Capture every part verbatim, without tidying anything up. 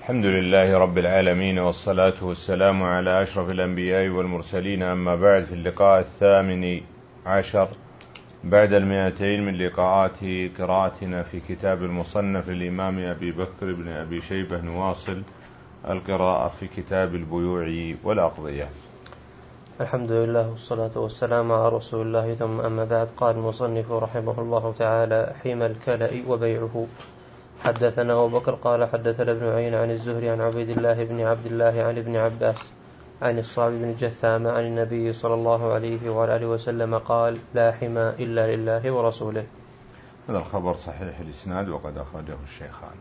الحمد لله رب العالمين، والصلاة والسلام على أشرف الأنبياء والمرسلين، أما بعد. في اللقاء الثامن عشر بعد المئتين من لقاءات قراءتنا في كتاب المصنف للإمام أبي بكر بن أبي شيبة، نواصل القراءة في كتاب البيوع والأقضية. الحمد لله والصلاة والسلام على رسول الله، ثم أما بعد. قال المصنف رحمه الله تعالى: حمى الكلأ وبيعه. حدثنا أبو بكر قال حدثنا ابن عين عن الزهري عن عبيد الله بن عبد الله عن ابن عباس عن الصعب بن جثام عن النبي صلى الله عليه وآله وسلم قال: لا حمى إلا لله ورسوله. هذا الخبر صحيح الإسناد وقد أخرجه الشيخان.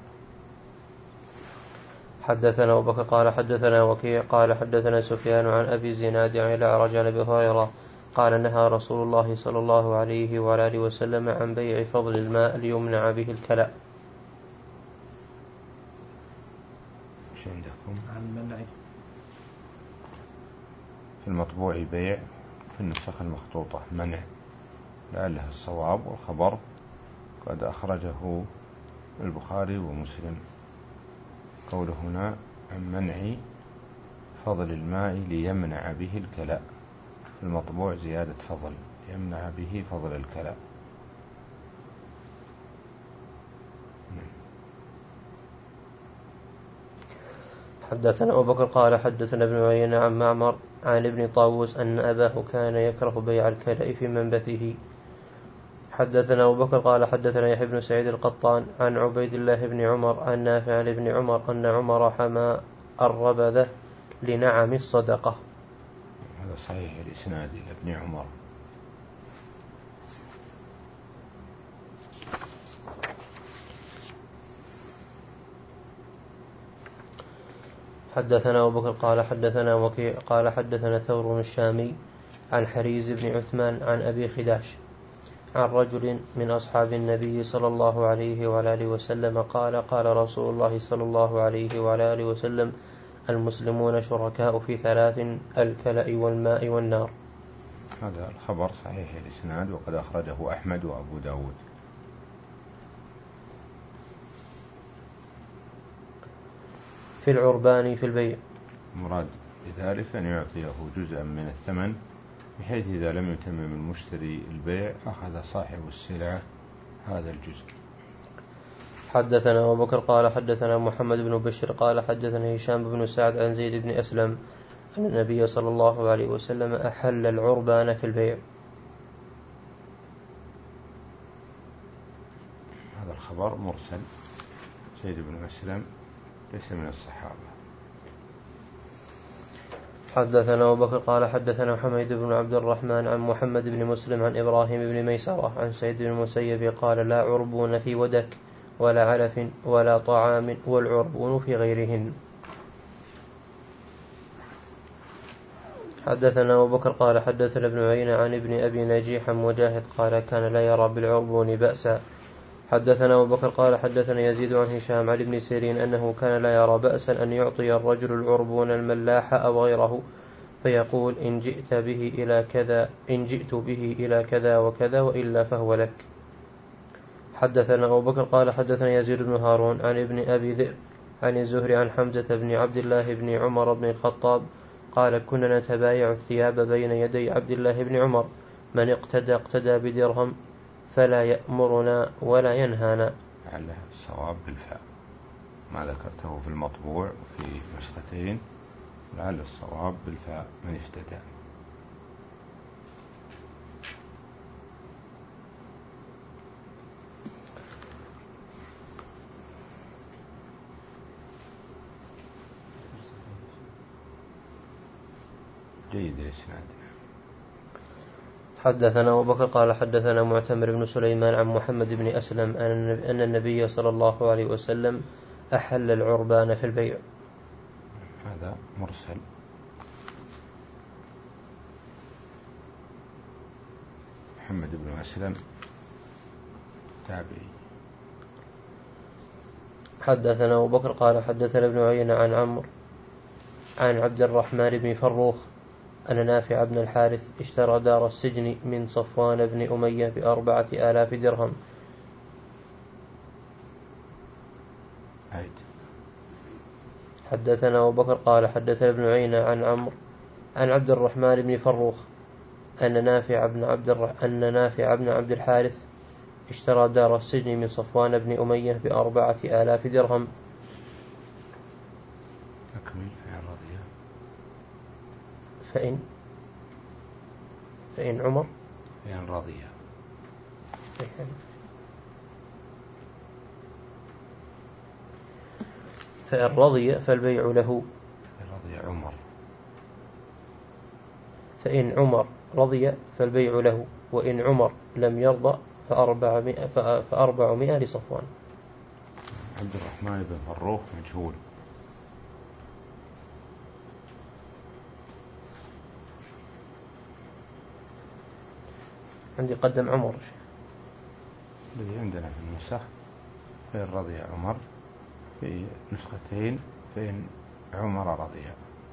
حدثنا أبو بكر قال حدثنا وكيع قال حدثنا سفيان عن أبي الزناد عن الأعرج عن أبي هريرة قال: نهى رسول الله صلى الله عليه وآله وسلم عن بيع فضل الماء ليمنع به الكلأ. ايش عندكم؟ عن منع في المطبوع بيع، في النسخ المخطوطة منع، لعله الصواب، والخبر قد أخرجه البخاري ومسلم. قوله هنا عن منع فضل الماء ليمنع به الكلأ، في المطبوع زيادة فضل، يمنع به فضل الكلأ. حدثنا أبو بكر قال حدثنا ابن عيينة عن معمر عن ابن طاووس أن أباه كان يكره بيع الكلأ في منبته. حدثنا أبو بكر قال حدثنا يحيى بن سعيد القطان عن عبيد الله بن عمر عن نافع عن ابن عمر أن عمر حمى الربذة لنعم الصدقة. هذا صحيح الإسناد إلى ابن عمر. حدثنا أبو بكر قال حدثنا وكيع قال حدثنا ثور الشامي عن حريز بن عثمان عن أبي خداش عن رجل من أصحاب النبي صلى الله عليه وآله وسلم قال: قال رسول الله صلى الله عليه وآله وسلم: المسلمون شركاء في ثلاث: الكلأ والماء والنار. هذا الخبر صحيح الإسناد وقد أخرجه أحمد وأبو داود. في العربان في البيع. مراد بذلك أن يعطيه جزءا من الثمن، بحيث إذا لم يتمم المشتري البيع أخذ صاحب السلعة هذا الجزء. حدثنا أبو بكر قال حدثنا محمد بن بشر قال حدثنا هشام بن سعد عن زيد بن أسلم أن النبي صلى الله عليه وسلم أحل العربان في البيع. هذا الخبر مرسل، زيد بن أسلم ليس من الصحابة. حدثنا أبو بكر قال حدثنا حميد بن عبد الرحمن عن محمد بن مسلم عن إبراهيم بن ميسرة عن سعيد بن المسيب قال: لا عربون في ودك ولا علف ولا طعام، والعربون في غيرهن. حدثنا أبو بكر قال حدثنا ابن عيينة عن ابن أبي نجيح مجاهد قال: كان لا يرى بالعربون بأسا. حدثنا أبو بكر قال حدثنا يزيد عن هشام عن ابن سيرين أنه كان لا يرى بأسا أن يعطي الرجل العربون الملاح أو غيره، فيقول: إن جئت به إلى كذا إن جئت به إلى كذا وكذا، وإلا فهو لك. حدثنا أبو بكر قال حدثنا يزيد بن هارون عن ابن أبي ذئب عن الزهري عن حمزة بن عبد الله بن عمر بن الخطاب قال: كنا نتبايع الثياب بين يدي عبد الله بن عمر، من اقتدى اقتدى بدرهم، فلا يأمرنا ولا ينهانا. لعله الصواب بالفاء، ما ذكرته في المطبوع في نسختين، لعل الصواب بالفاء من افتدى. جيد الإسناد. حدثنا أبو بكر قال حدثنا معتمر بن سليمان عن محمد بن أسلم أن النبي صلى الله عليه وسلم أحل العربان في البيع. هذا مرسل. محمد بن أسلم تابعي. حدثنا أبو بكر قال حدثنا ابن عيينة عن عمرو عن عبد الرحمن بن فروخ أن نافع بن الحارث اشترى دار السجن من صفوان بن أمية بأربعة آلاف درهم. عيد. حدثنا أبو بكر قال حدثنا ابن عيينة عن عمرو عن عبد الرحمن بن فروخ أن نافع بن عبد الر... أن نافع بن عبد الحارث اشترى دار السجن من صفوان بن أمية بأربعة آلاف درهم. فإن فإن عمر فإن رضي فإن رضي فالبيع له. رضي عمر فإن عمر رضي فالبيع له، وإن عمر لم يرضى فأربعمائة, فأربعمائة لصفوان. عبد الرحمن بن فروخ مجهول. عندي قدم عمر. الذي عندنا في النسخ فإن رضي عمر، في نسختين فإن عمر رضي.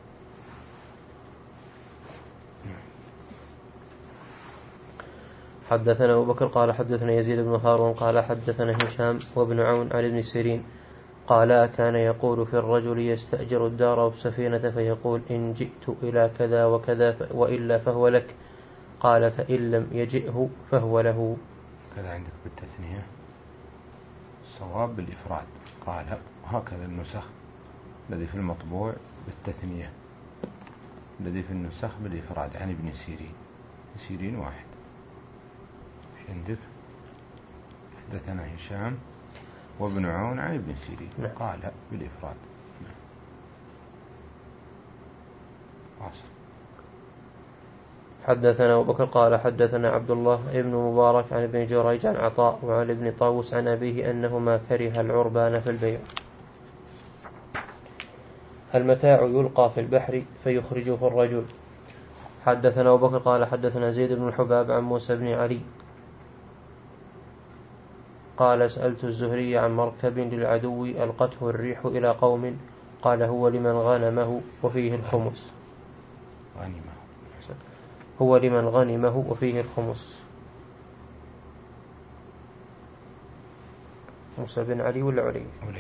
حدثنا أبو بكر قال حدثنا يزيد بن هارون قال حدثنا هشام وابن عون عن ابن سيرين قال كان يقول في الرجل يستأجر الدار والسفينة فيقول إن جئت إلى كذا وكذا وإلا فهو لك، قال فإن لم يجئه فهو له. كذا عندك بالتثنية، الصواب بالإفراد. قال هكذا النسخ الذي في المطبوع بالتثنية، الذي في النسخ بالإفراد عن ابن سيرين. سيرين واحد. ايش عندك؟ حدثنا هشام وابن عون عن ابن سيرين. نعم. قال بالإفراد. واصل. حدثنا أبو بكر قال حدثنا عبد الله ابن مبارك عن ابن جريج عن عطاء وعن ابن طاووس عن أبيه أنه ما كره العربان في البيع. المتاع يلقى في البحر فيخرجه الرجل. حدثنا أبو بكر قال حدثنا زيد بن الحباب عن موسى بن علي قال سألت الزهري عن مركب للعدو ألقته الريح إلى قوم، قال هو لمن غنمه وفيه الخمس. غنمه هو لمن غنمه وفيه الخمس. موسى بن علي ولا علي؟ علي.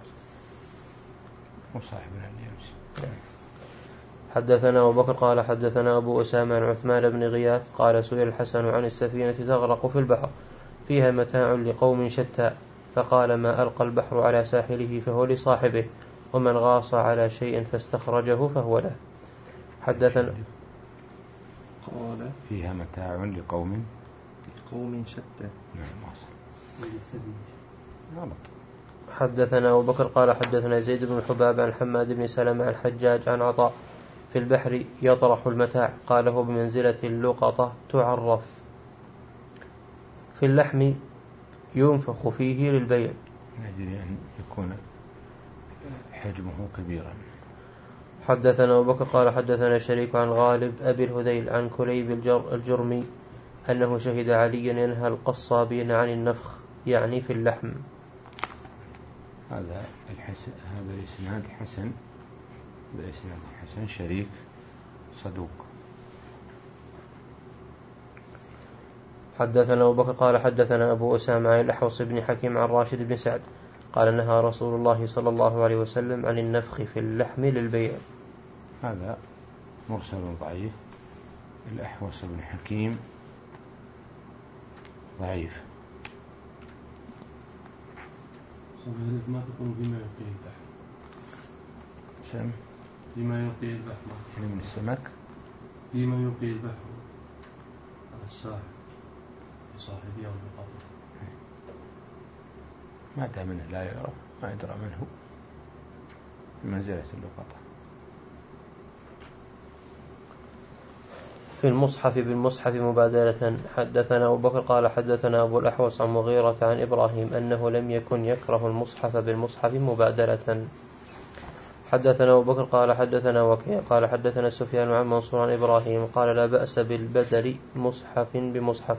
وصاحب اليمس. حدثنا أبو بكر قال حدثنا أبو أسامة عن عثمان بن غياث قال سئل الحسن عن السفينة تغرق في البحر فيها متاع لقوم شتى، فقال ما ألقى البحر على ساحله فهو لصاحبه، ومن غاص على شيء فاستخرجه فهو له. حدثنا قال فيها متاع لقوم لقوم شتى. نعم واصل. حدثنا أبو بكر قال حدثنا زيد بن الحباب عن حماد بن سلمة عن الحجاج عن عطاء في البحر يطرح المتاع، قال هو بمنزلة اللقطة تعرف في اللحم ينفخ فيه للبيع. نجري أن يكون حجمه كبيرا. حدثنا أبو بكر قال حدثنا شريك عن غالب أبي الهذيل عن كليب الجر الجرمي أنه شهد عليا ينهى القصابين عن النفخ يعني في اللحم. هذا الحسن، هذا الإسناد حسن، هذا الإسناد حسن. شريك صدوق. حدثنا أبو بكر قال حدثنا أبو أسامة عن الأحوص بن حكيم عن راشد بن سعد قال نهى رسول الله صلى الله عليه وسلم عن النفخ في اللحم للبيع. هذا مرسل ضعيف. الأحوص بن حكيم ضعيف. ما تكون بما يقيه البحر. سم بما يقيه البحر يعني من السمك. بما يقيه البحر على الساحل لصاحب يوم القطر. ما دام منه لا يعرف ما يدرى منه بمنزلة اللقطة. في المصحف بالمصحف مبادلة. حدثنا أبو بكر قال حدثنا أبو الأحوص عن مغيرة عن إبراهيم أنه لم يكن يكره المصحف بالمصحف مبادلة. حدثنا أبو بكر قال حدثنا وكيع قال حدثنا سفيان عن منصور عن إبراهيم قال لا بأس بالبدل مصحف بمصحف.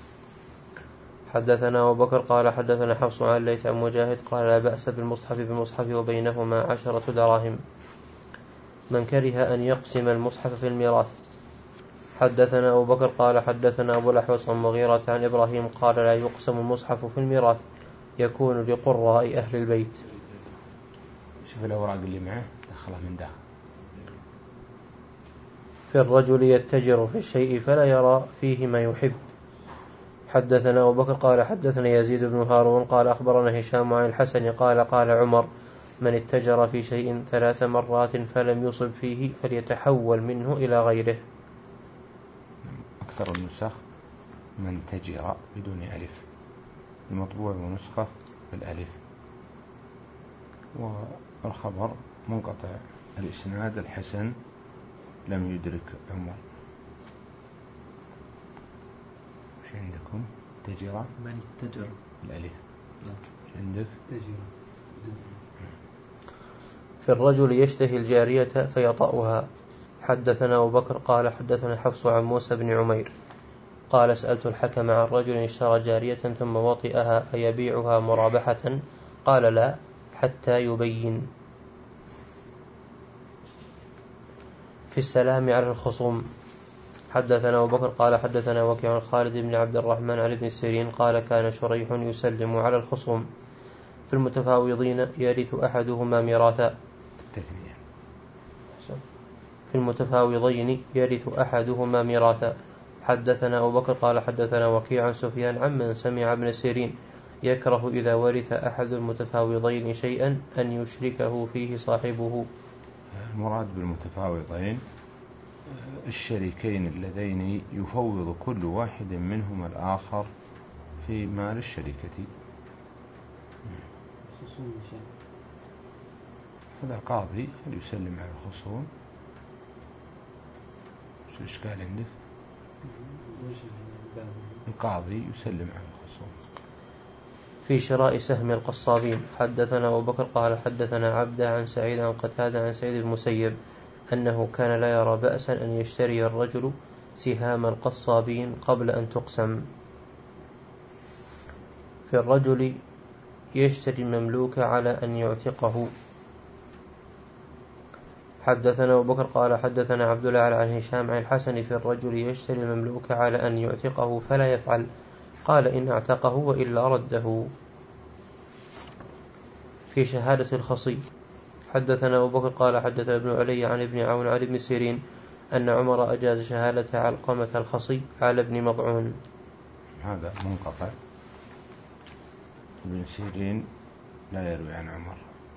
حدثنا أبو بكر قال حدثنا حفص عن الليث عن مجاهد قال لا بأس بالمصحف بمصحف وبينهما عشرة دراهم من كره أن يقسم المصحف في الميراث. حدثنا أبو بكر قال حدثنا أبو الأحوص عن مغيرة عن إبراهيم قال لا يقسم المصحف في الميراث يكون لقراء أهل البيت. شوف الأوراق اللي معه دخله من داخل. في الرجل يتجر في الشيء فلا يرى فيه ما يحب. حدثنا أبو بكر قال حدثنا يزيد بن هارون قال أخبرنا هشام عن الحسن قال قال عمر: من اتجر في شيء ثلاث مرات فلم يصب فيه فليتحول منه إلى غيره. أكثر النسخ من تجر بدون ألف، المطبوع ونسخة بالألف، والخبر منقطع الإسناد الحسن لم يدرك عمر. وش عندكم؟ تجر من اتجر بالألف. وش عندك؟ تجر. في الرجل يشتهي الجارية فيطأها. حدثنا أبو بكر قال حدثنا حفص عن موسى بن عمير قال سألت الحكم عن رجل اشترى جارية ثم وطئها فيبيعها مرابحة قال لا حتى يبين. في السلام على الخصوم. حدثنا أبو بكر قال حدثنا وكيع خالد بن عبد الرحمن عن ابن سيرين قال كان شريح يسلم على الخصوم. في المتفاوضين يرث أحدهما ميراثا. في المتفاوضين يرث أحدهما ميراثا. حدثنا أبو بكر قال حدثنا وكيع عن سفيان عمن سمع ابن سيرين يكره إذا ورث أحد المتفاوضين شيئا أن يشركه فيه صاحبه. المراد بالمتفاوضين الشريكين اللذين يفوض كل واحد منهما الآخر في مال الشركة. هذا القاضي يسلم على الخصوم. شو الإشكال عندك؟ القاضي يسلم على الخصوم. في شراء سهم القصابين. حدثنا أبو بكر قال حدثنا عبدة عن سعيد عن قتادة عن سعيد المسيب أنه كان لا يرى بأسا أن يشتري الرجل سهام القصابين قبل أن تقسم. في الرجل يشتري المملوك على أن يعتقه. حدثنا أبو بكر قال حدثنا عبد الله عن هشام عن الحسن في الرجل يشتري المملوك على أن يعتقه فلا يفعل قال إن اعتقه وإلا رده. في شهادة الخصي. حدثنا أبو بكر قال حدثنا ابن علي عن ابن عون عن ابن سيرين أن عمر أجاز شهادة علقمة الخصي على ابن مضعون. هذا منقطع. ابن سيرين لا يروي عن عمر.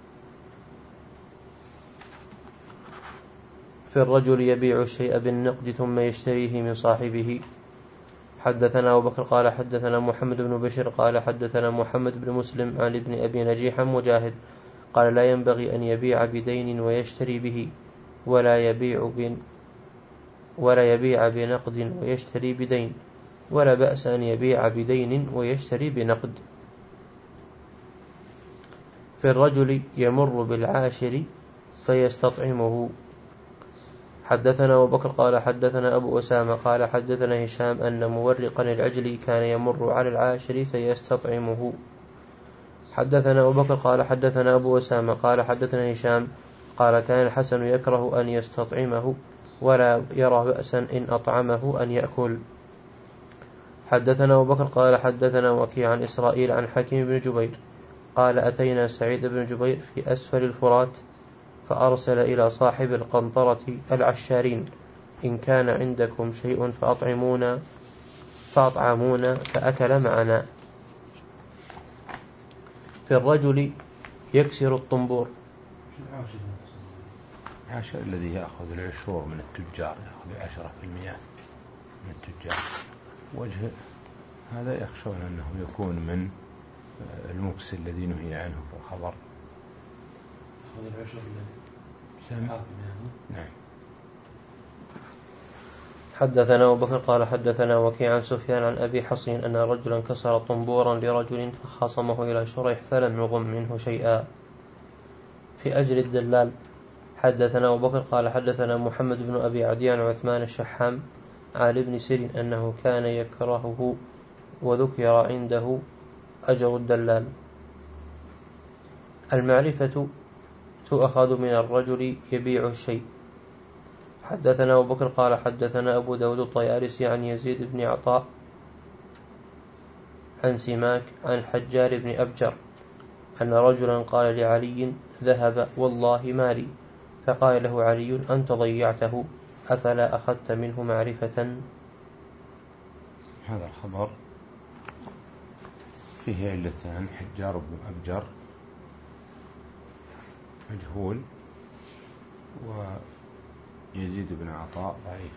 في الرجل يبيع الشيء بالنقد ثم يشتريه من صاحبه. حدثنا أبو بكر قال حدثنا محمد بن بشر قال حدثنا محمد بن مسلم عن ابن أبي نجيح مجاهد قال لا ينبغي أن يبيع بدين ويشتري به ولا يبيع بن ولا يبيع بنقد ويشتري بدين ولا بأس أن يبيع بدين ويشتري بنقد. في الرجل يمر بالعاشر فيستطعمه. حدثنا أبو بكر قال حدثنا أبو أسامة قال حدثنا هشام أن مورقا العجل كان يمر على العاشر فيستطعمه. حدثنا أبو بكر قال حدثنا أبو أسامة قال حدثنا هشام قال كان الحسن يكره أن يستطعمه ولا يرى بأسا إن أطعمه أن يأكل. حدثنا أبو بكر قال حدثنا وكيع عن إسرائيل عن حكيم بن جبير قال أتينا سعيد بن جبير في أسفل الفرات فأرسل إلى صاحب القنطرة العشارين إن كان عندكم شيء فأطعمونا فأطعمونا فأكل معنا. في الرجل يكسر الطنبور. العاشر الذي يأخذ العشور من التجار، يأخذ عشرة في المئة من التجار. وجه هذا يخشون أنه يكون من المكس الذي نهي عنه في الخبر. هذا العشر سامع. نعم. حدثنا أبو بكر قال حدثنا وكيع عن سفيان عن أبي حصين أن رجلا كسر طنبورا لرجل فخصمه إلى شريح فلم يغم منه شيئا. في أجر الدلال. حدثنا أبو بكر قال حدثنا محمد بن أبي عديان عثمان الشحام عن ابن سيرين أنه كان يكرهه وذكر عنده أجر الدلال. المعرفة تؤخذ من الرجل يبيع الشيء. حدثنا أبو بكر قال حدثنا أبو داود الطيالسي عن يزيد بن عطاء عن سماك عن حجار بن أبجر أن رجلا قال لعلي ذهب والله مالي فقال له علي: أنت ضيعته، أفلا أخذت منه معرفة؟ هذا الخبر فيه علتان: حجار بن أبجر مجهول، ويزيد بن عطاء ضعيف.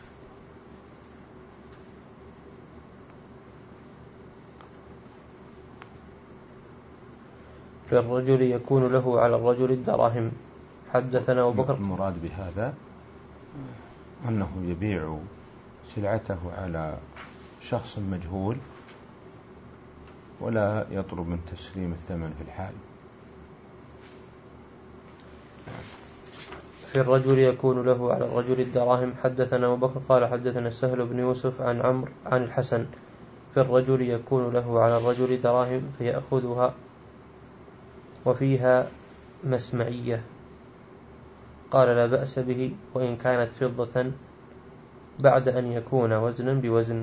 في الرجل يكون له على الرجل الدراهم. حدثنا أبو بكر. المراد بهذا أنه يبيع سلعته على شخص مجهول ولا يطلب من تسليم الثمن في الحال. في الرجل يكون له على الرجل الدراهم. حدثنا أبو بكر قال حدثنا سهل بن يوسف عن عمرو عن الحسن: في الرجل يكون له على الرجل دراهم فيأخذها وفيها مسمعية. قال: لا بأس به وإن كانت فضة بعد أن يكون وزنا بوزن.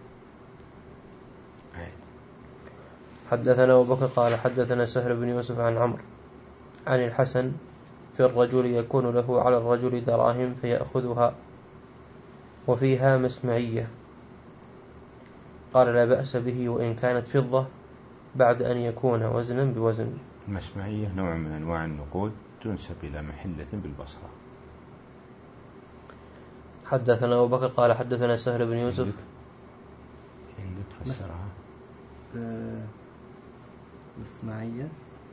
حدثنا أبو بكر قال حدثنا سهل بن يوسف عن عمرو عن الحسن: في الرجل يكون له على الرجل دراهم فيأخذها وفيها مسمعية. قال: لا بأس به وإن كانت فضة بعد أن يكون وزنا بوزن. المسمعية نوع من أنواع النقود تنسب إلى محلة بالبصرة. حدثنا أبو بكر قال حدثنا سهل بن يوسف. عندك فسرها مسمعية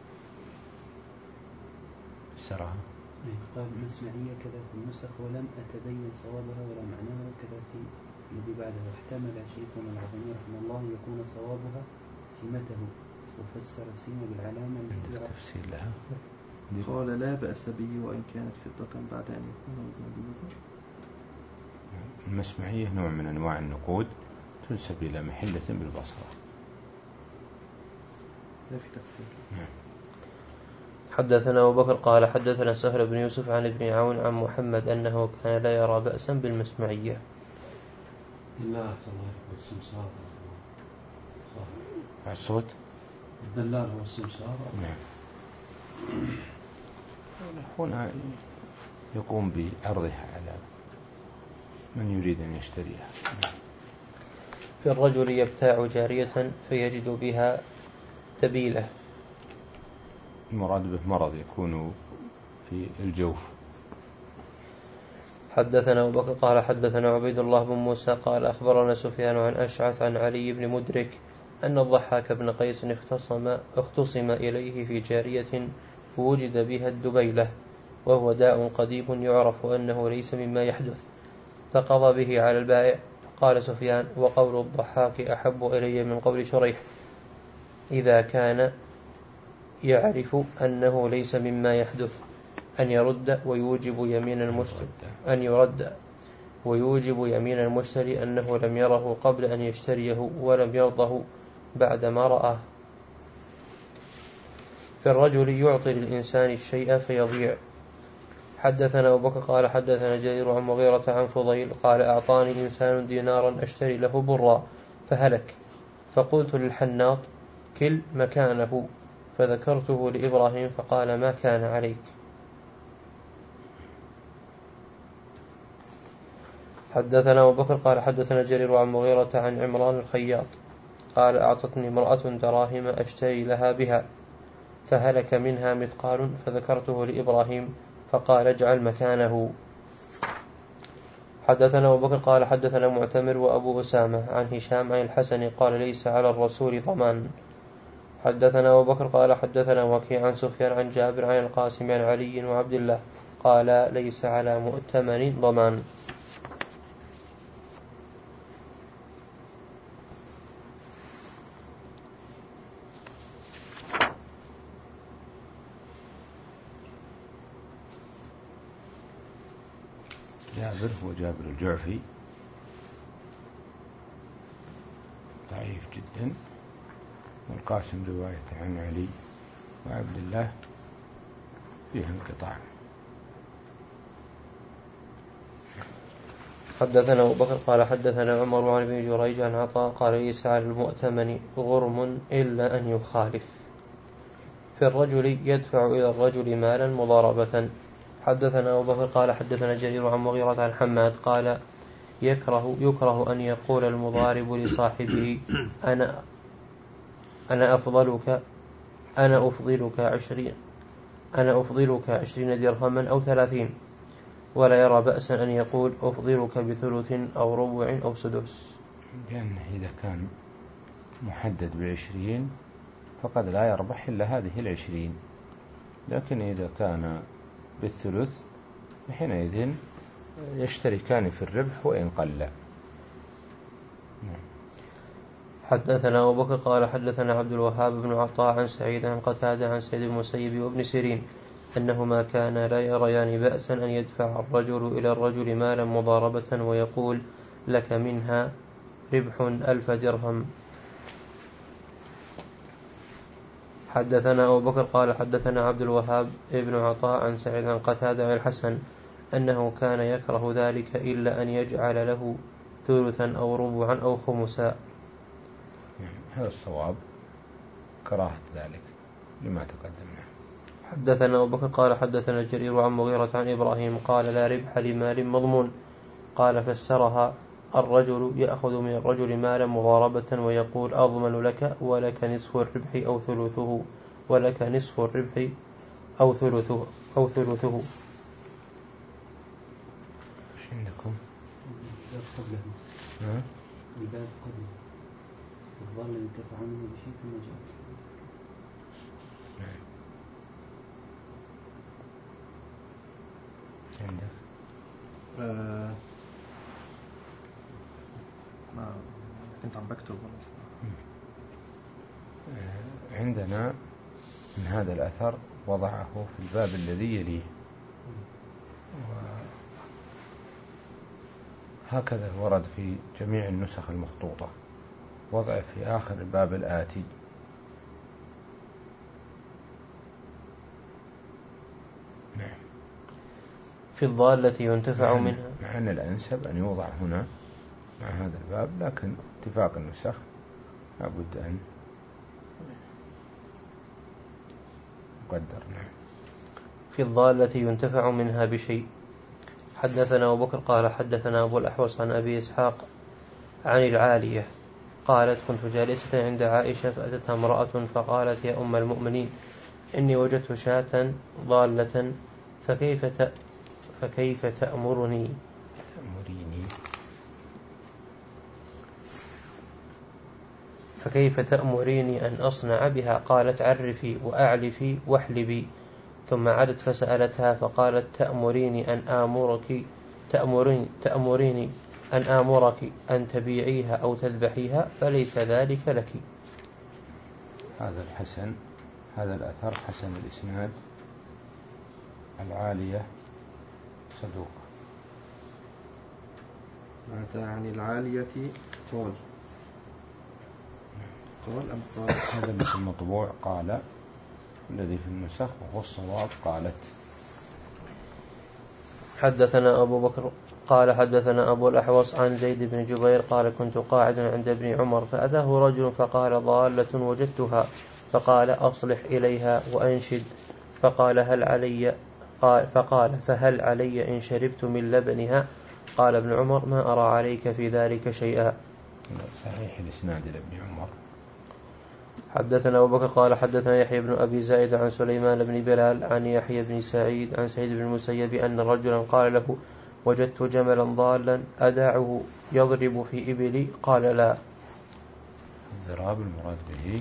فسرها قال مسمعية كذا في النسخ ولم أتبين صوابها ولا معناها كذا في الذي بعده. احتمل شيخنا العظيم رحمه الله يكون صوابها سمته وفسر السين بالعلامة التي تفسير لها. قال: لا بأس به وإن كانت فضة بعد أن يكون وزنا بوزن. المسمعية نوع من أنواع النقود تنسب إلى محلة بالبصرة. لا في تفسير. حدثنا أبو بكر قال حدثنا سهل بن يوسف عن ابن عون عن محمد أنه كان لا يرى بأسا بالمسمعية. الدلال والسمسار. الصوت الدلال هو السمسار. نعم. هنا يقوم بعرضها على من يريد أن يشتريها. في الرجل يبتاع جارية فيجد بها دبيلة. المراد به مرض يكون في الجوف. حدثنا أبو بكر قال حدثنا عبيد الله بن موسى قال أخبرنا سفيان عن أشعث عن علي بن مدرك أن الضحاك بن قيس اختصم, اختصم إليه في جارية ووجد بها الدبيلة، وهو داء قديم يعرف أنه ليس مما يحدث، فقضى به على البائع. قال سفيان: وقول الضحاك أحب إلي من قول شريح إذا كان يعرف أنه ليس مما يحدث أن يرد ويوجب يمين المشتري أن يرد ويوجب يمين المشتري أنه لم يره قبل أن يشتريه ولم يرضه بعدما رآه. في الرجل يعطي للإنسان الشيء فيضيع. حدثنا أبو بكر قال حدثنا جرير عن مغيرة عن فضيل قال: أعطاني إنسان دينارا أشتري له برا فهلك، فقلت للحناط: كل مكانه، فذكرته لإبراهيم فقال: ما كان عليك. حدثنا أبو بكر قال حدثنا جرير عن مغيرة عن عمران الخياط قال: أعطتني امرأة دراهم أشتري لها بها فهلك منها مثقال، فذكرته لإبراهيم فقال: اجعل مكانه. حدثنا أبو بكر قال حدثنا معتمر وأبو أسامة عن هشام عن الحسن قال: ليس على الرسول ضمان. حدثنا أبو بكر قال حدثنا وكيع عن سفيان عن جابر عن القاسم عن علي وعبد الله قال: ليس على مؤتمن ضمان. جابر هو جابر الجعفي ضعيف جدا، والقاسم رواية عن علي وعبد الله فيها انقطاع. حدثنا أبو بكر قال حدثنا عمر عن ابن جريج عن عطاء قال: ليس على المؤتمن غرم إلا أن يخالف. في الرجل يدفع إلى الرجل مالا مضاربة. حدثنا أبو بكر قال حدثنا جرير عن مغيرة عن حماد قال يكره يكره أن يقول المضارب لصاحبه أنا أنا أفضلك أنا أفضلك عشرين أنا أفضلك عشرين درهما أو ثلاثين، ولا يرى بأسا أن يقول أفضلك بثلث أو ربع أو سدس، لأنه إذا كان محدد بعشرين فقد لا يربح إلا هذه العشرين، لكن إذا كان بالثلث حينئذ يشتركان في الربح وإن قل. حدثنا أبو بكر قال حدثنا عبد الوهاب بن عطاء عن سعيد عن قتادة عن سعيد المسيب وابن سيرين أنهما كانا لا يريان بأسا أن يدفع الرجل إلى الرجل مالا مضاربة ويقول لك منها ربح ألف درهم. حدثنا أبو بكر قال حدثنا عبد الوهاب بن عطاء عن سعيد عن قتادة عن الحسن أنه كان يكره ذلك إلا أن يجعل له ثلثا أو ربعا أو خمسا. هذا الصواب كراهة ذلك لما تقدمنا. حدثنا أبو بكر قال حدثنا جرير عن مغيرة عن إبراهيم قال لا ربح لمال مضمون. قال فسرها الرجل يأخذ من الرجل مالا مضاربة ويقول أضمن لك ولك نصف الربح أو ثلثه ولك نصف الربح أو ثلثه أو ثلثه. ايش عندكم؟ الباب قبله. ها؟ الباب قبله. الظالم ينتفع عنه بشيء ثم جاء. عندك؟ آه. ما كنت عم بكتب. عندنا من هذا الأثر وضعه في الباب الذي يليه، وهكذا ورد في جميع النسخ المخطوطة، وضع في آخر الباب الآتي. نعم. في الضالة ينتفع مع منها. مع أن الأنسب أن يوضع هنا مع هذا الباب، لكن اتفاق النسخ لابد أن يقدر. نعم. في الضالة ينتفع منها بشيء. حدثنا أبو بكر قال حدثنا أبو الأحوص عن أبي إسحاق عن العالية قالت كنت جالسة عند عائشة فأتتها امرأة فقالت يا أم المؤمنين إني وجدت شاة ضالة فكيف ت... فكيف تأمرني تأمريني فكيف تأمريني أن أصنع بها؟ قالت عرفي وأعلفي واحلبي. ثم عادت فسألتها فقالت تأمريني أن آمرك تأمريني, تأمريني أن آمرك أن تبيعيها أو تذبحيها فليس ذلك لك. هذا الحسن، هذا الأثر حسن الإسناد. العالية صدوق. مات عن العالية قال قال أم قال؟ هذا اللي في المطبوع قال، الذي في النسخ وهو الصواب قالت. حدثنا أبو بكر قال حدثنا أبو الأحوص عن زيد بن جبير قال كنت قاعدا عند ابن عمر فأتاه رجل فقال ضالة وجدتها، فقال أصلح إليها وأنشد، فقال هل علي قال فقال فهل علي إن شربت من لبنها؟ قال ابن عمر ما أرى عليك في ذلك شيئا. صحيح الإسناد لابن عمر. حدثنا أبو بكر قال حدثنا يحيى بن أبي زائد عن سليمان بن بلال عن يحيى بن سعيد عن سعيد بن المسيب أن رجلا قال له وجدت جملا ضالا أداعه يضرب في إبلي؟ قال لا. الضراب المراد به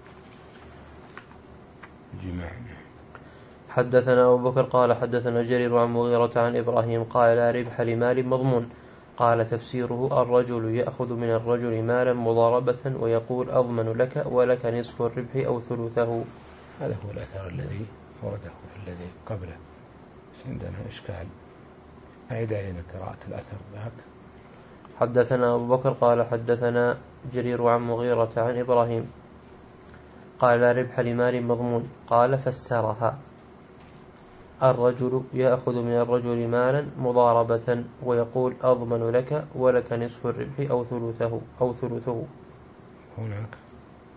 جماع. حدثنا أبو بكر قال حدثنا جرير عن مغيرة عن إبراهيم قال لا ربح لمال مضمون. قال تفسيره الرجل يأخذ من الرجل مالا مضاربة ويقول أضمن لك ولك نصف الربح أو ثلثه. هذا هو الأثر الذي ورده في الذي قبله. عندنا إشكال، أعيد علينا قراءة الأثر ذاك. حدثنا أبو بكر قال حدثنا جرير عن مغيرة عن إبراهيم قال لا ربح لمال مضمون. قال فسرها الرجل يأخذ من الرجل مالا مضاربة ويقول أضمن لك ولك نصف الربح أو ثلثه أو ثلثه. هناك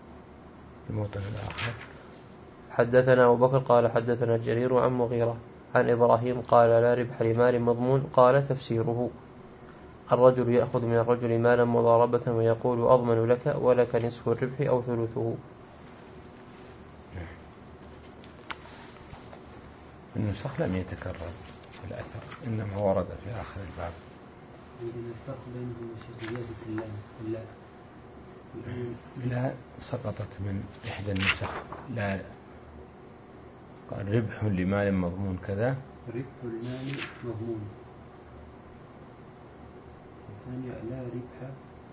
الموطن الآخر. حدثنا أبو بكر قال حدثنا جرير عن مغيرة عن إبراهيم قال لا ربح لمال مضمون. قال تفسيره: الرجل يأخذ من الرجل مالا مضاربة ويقول أضمن لك ولك نصف الربح أو ثلثه. النسخ لم يتكرر الأثر، إنما ورد في آخر الباب. عندنا الفرق بينهم زيادة اللام. لا سقطت من إحدى النسخ. لا قال ربح لمال مضمون كذا، ربح المال مضمون. الثانية لا ربح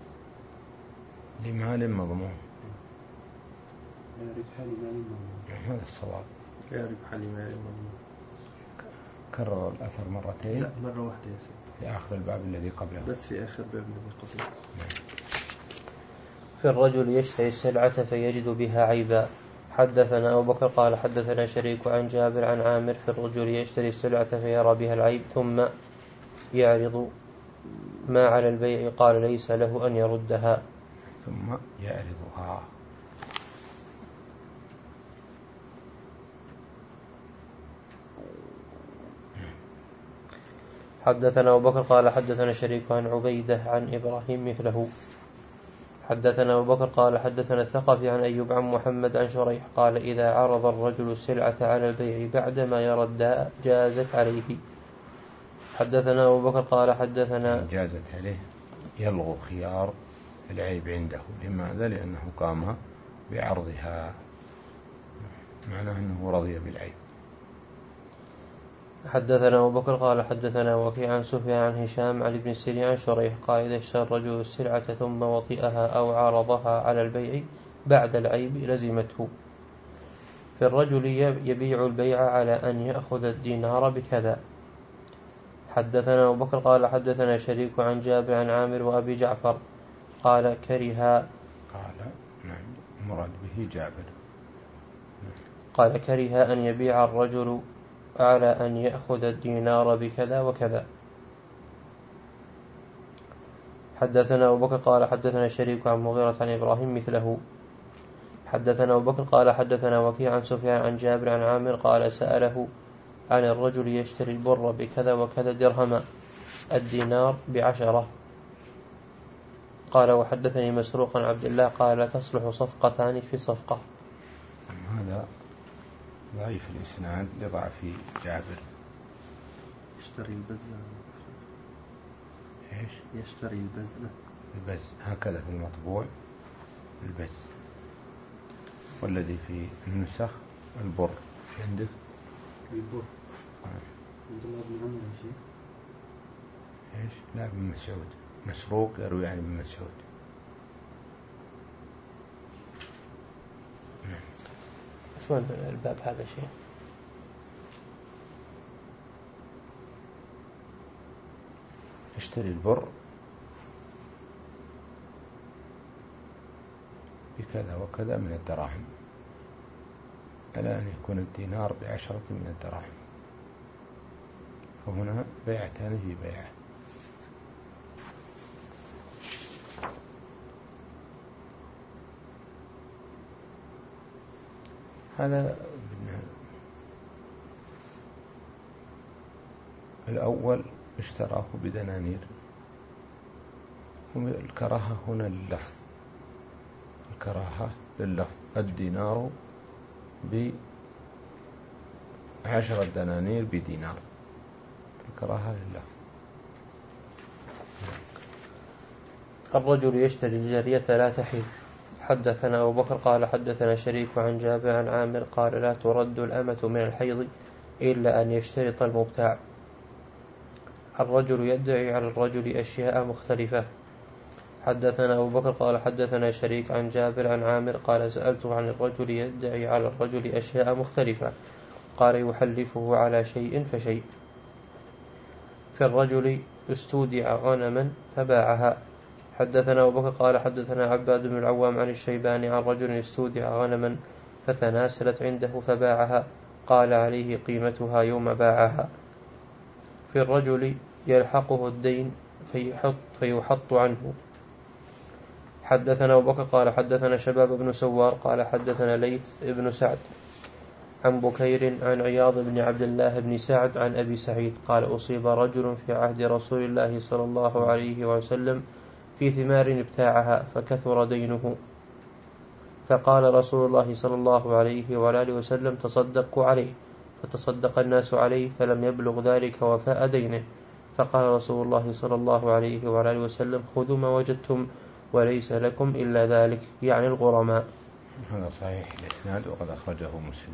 لمال مضمون. لا ربح لمال مضمون، هذا الصواب. لا ربح لمال مضمون. كرر الأثر مرتين؟ لا، مرة واحدة يا سيدي، في آخر الباب الذي قبله. بس في آخر باب الذي قبله. في الرجل يشتري السلعة فيجد بها عيبا. حدثنا أبو بكر قال حدثنا شريك عن جابر عن عامر: في الرجل يشتري السلعة فيرى بها العيب ثم يعرض ما على البيع، قال ليس له أن يردها. ثم يعرضها. حدثنا أبو بكر قال حدثنا شريك عن عبيدة عن إبراهيم مثله. حدثنا أبو بكر قال حدثنا الثقفي عن أيوب عن محمد عن شريح قال: إذا عرض الرجل السلعة على البيع بعدما يرى الداء جازت عليه. حدثنا أبو بكر قال حدثنا جازت عليه يلغو خيار العيب عنده. لماذا؟ لأنه قام بعرضها، معناه أنه رضي بالعيب. حدثنا أبو بكر قال حدثنا وكيع عن سفيان عن هشام عن ابن سيرين عن شريح قال: إذا اشترى الرجل السلعة ثم وطئها أو عرضها على البيع بعد العيب لزمته. في الرجل يبيع البيع على أن يأخذ الدينار بكذا. حدثنا أبو بكر قال حدثنا شريك عن جابر عن عامر وأبي جعفر قال: كره قال نعم مراد به جابر قال كره أن يبيع الرجل على أن يأخذ الدينار بكذا وكذا. حدثنا أبو بكر قال حدثنا شريك عن مغيرة عن إبراهيم مثله. حدثنا أبو بكر قال حدثنا وكيع عن سفيان عن جابر عن عامر قال: سأله عن الرجل يشتري البر بكذا وكذا درهما، الدينار بعشرة. قال: وحدثني مسروق عن عبد الله قال: تصلح صفقتان في صفقة. هذا ضعيف الإسناد لضعف جابر. يشتري البزة. إيش؟ يشتري البزة. البز هكذا في المطبوع البز، والذي في النسخ البر. في عندك البر عبد الله بن عمرو يا شيخ. إيش؟ لا، ابن مسعود. مسروق يروي عن ابن مسعود. شلون الباب هذا شيء؟ اشتري البر بكذا وكذا من الدراهم، على أن يكون الدينار بعشرة من الدراهم، فهنا بيعتان في بيعة. هذا الأول اشتراه بدنانير، الكراهة هنا لللفظ، الكراهة لللفظ، الدينار بعشرة دنانير بدينار، الكراهة لللفظ. الرجل يشتري الجارية لا تحيض. حدثنا أبو بكر قال حدثنا شريك عن جابر عن عامر قال: لا ترد الأمة من الحيض إلا أن يشترط المبتاع. الرجل يدعي على الرجل أشياء مختلفة. حدثنا أبو بكر قال حدثنا شريك عن جابر عن عامر قال: سألته عن الرجل يدعي على الرجل أشياء مختلفة، قال: يحلفه على شيء فشيء. في الرجل استودع غنما فباعها. حدثنا أبو بكر قال حدثنا عباد بن العوام عن الشيباني عن رجل استودع غنما فتناسلت عنده فباعها، قال: عليه قيمتها يوم باعها. في الرجل يلحقه الدين فيحط, فيحط عنه. حدثنا أبو بكر قال حدثنا شباب بن سوار قال حدثنا ليث بن سعد عن بكير عن عياض بن عبد الله بن سعد عن أبي سعيد قال أصيب رجل في عهد رسول الله صلى الله عليه وسلم في ثمار ابتاعها فكثر دينه، فقال رسول الله صلى الله عليه وآله وسلم تصدقوا عليه، فتصدق الناس عليه فلم يبلغ ذلك وفاء دينه، فقال رسول الله صلى الله عليه وآله وسلم خذوا ما وجدتم وليس لكم إلا ذلك، يعني الغرماء. هذا صحيح الإسناد وقد أخرجه مسلم.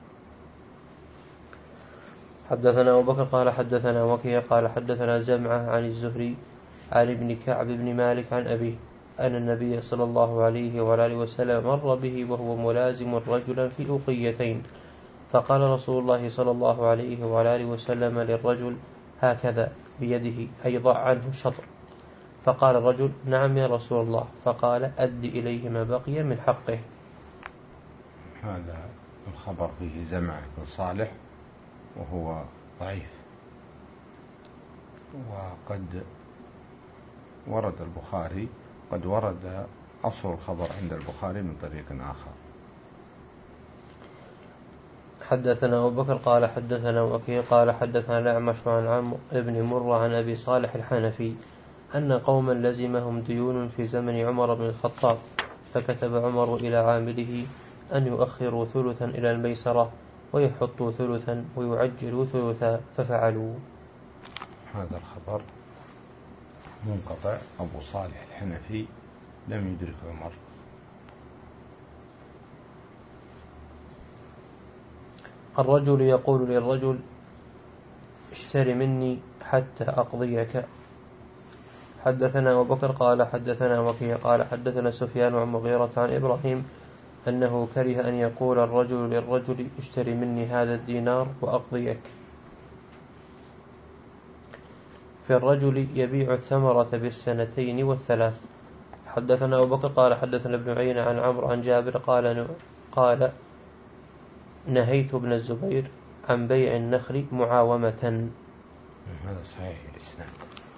حدثنا أبو بكر قال حدثنا وكيع قال حدثنا زمعة عن الزهري عن ابن كعب بن مالك عن أبيه أن النبي صلى الله عليه وآله وسلم مر به وهو ملازم رجلا في أوقيتين، فقال رسول الله صلى الله عليه وآله وسلم للرجل هكذا بيده أي ضع عنه شطر، فقال الرجل نعم يا رسول الله، فقال أد إليه ما بقي من حقه. هذا الخبر فيه زمعة بن صالح وهو ضعيف، وقد ورد البخاري قد ورد أصل الخبر عند البخاري من طريق آخر. حدثنا أبو بكر قال حدثنا وكيع قال حدثنا الأعمش عن عمرو بن مرة عن أبي صالح الحنفي أن قوما لزمهم ديون في زمن عمر بن الخطاب، فكتب عمر إلى عامله أن يؤخروا ثلثا إلى الميسرة ويحطوا ثلثا ويعجلوا ثلثا، ففعلوا. هذا الخبر منقطع، أبو صالح الحنفي لم يدرك عمر. الرجل يقول للرجل اشتري مني حتى أقضيك. حدثنا أبو بكر قال حدثنا وكيع قال حدثنا سفيان عن مغيرة عن إبراهيم أنه كره أن يقول الرجل للرجل اشتري مني هذا الدينار وأقضيك. في الرجل يبيع الثمرة بالسنتين والثلاث. حدثنا أبو بكر قال حدثنا ابن عيينة عن عمرو عن جابر قال قال نهيت ابن الزبير عن بيع النخل معاومة. هذا صحيح الإسناد.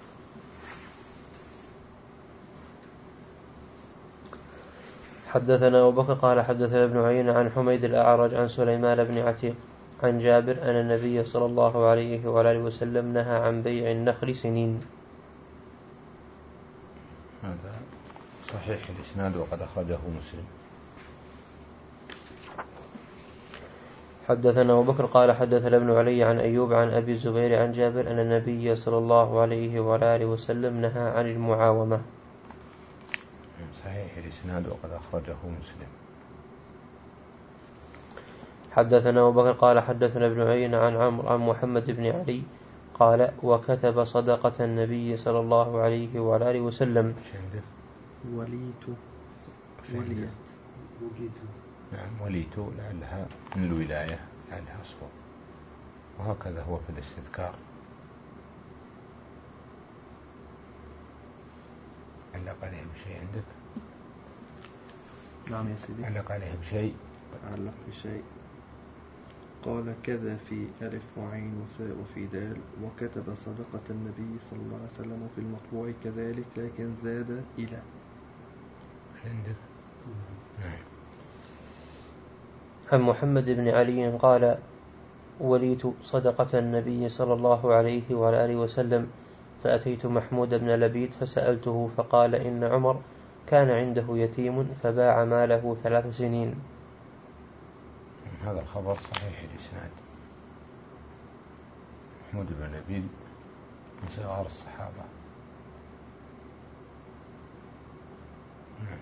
حدثنا أبو بكر قال حدثنا ابن عيينة عن حميد الأعرج عن سليمان بن عتيق عن جابر أن النبي صلى الله عليه وآله وسلم نهى عن بيع النخل سنين. هذا صحيح الإسناد وقد أخرجه مسلم. حدثنا أبو بكر قال حدثنا ابن علي عن أيوب عن أبي الزبير عن جابر أن النبي صلى الله عليه وآله وسلم نهى عن المعاومة. صحيح الإسناد وقد أخرجه مسلم. حدثنا أبو بكر قال حدثنا ابن عيينة عن عمرو عن محمد بن علي قال وكتب صدقة النبي صلى الله عليه وآله وسلم. وليت وليت نعم وليت لعلها من الولاية لعلها أصفر، وهكذا هو في الاستذكار. علق عليه بشيء عندك؟ نعم يا سيدي. علق عليه بشيء؟ علق بشيء. قال كذا في ألف وعين وساء وفي دال، وكتب صدقة النبي صلى الله عليه وسلم في المطبوع كذلك لكن زاد إلى. مش عندك؟ نعم. عن محمد بن علي قال وليت صدقة النبي صلى الله عليه وآله وسلم فأتيت محمود بن لبيد فسألته فقال إن عمر كان عنده يتيم فباع ماله ثلاث سنين. هذا الخبر صحيح الإسناد. محمود بن لبيد من صغار الصحابة. نعم.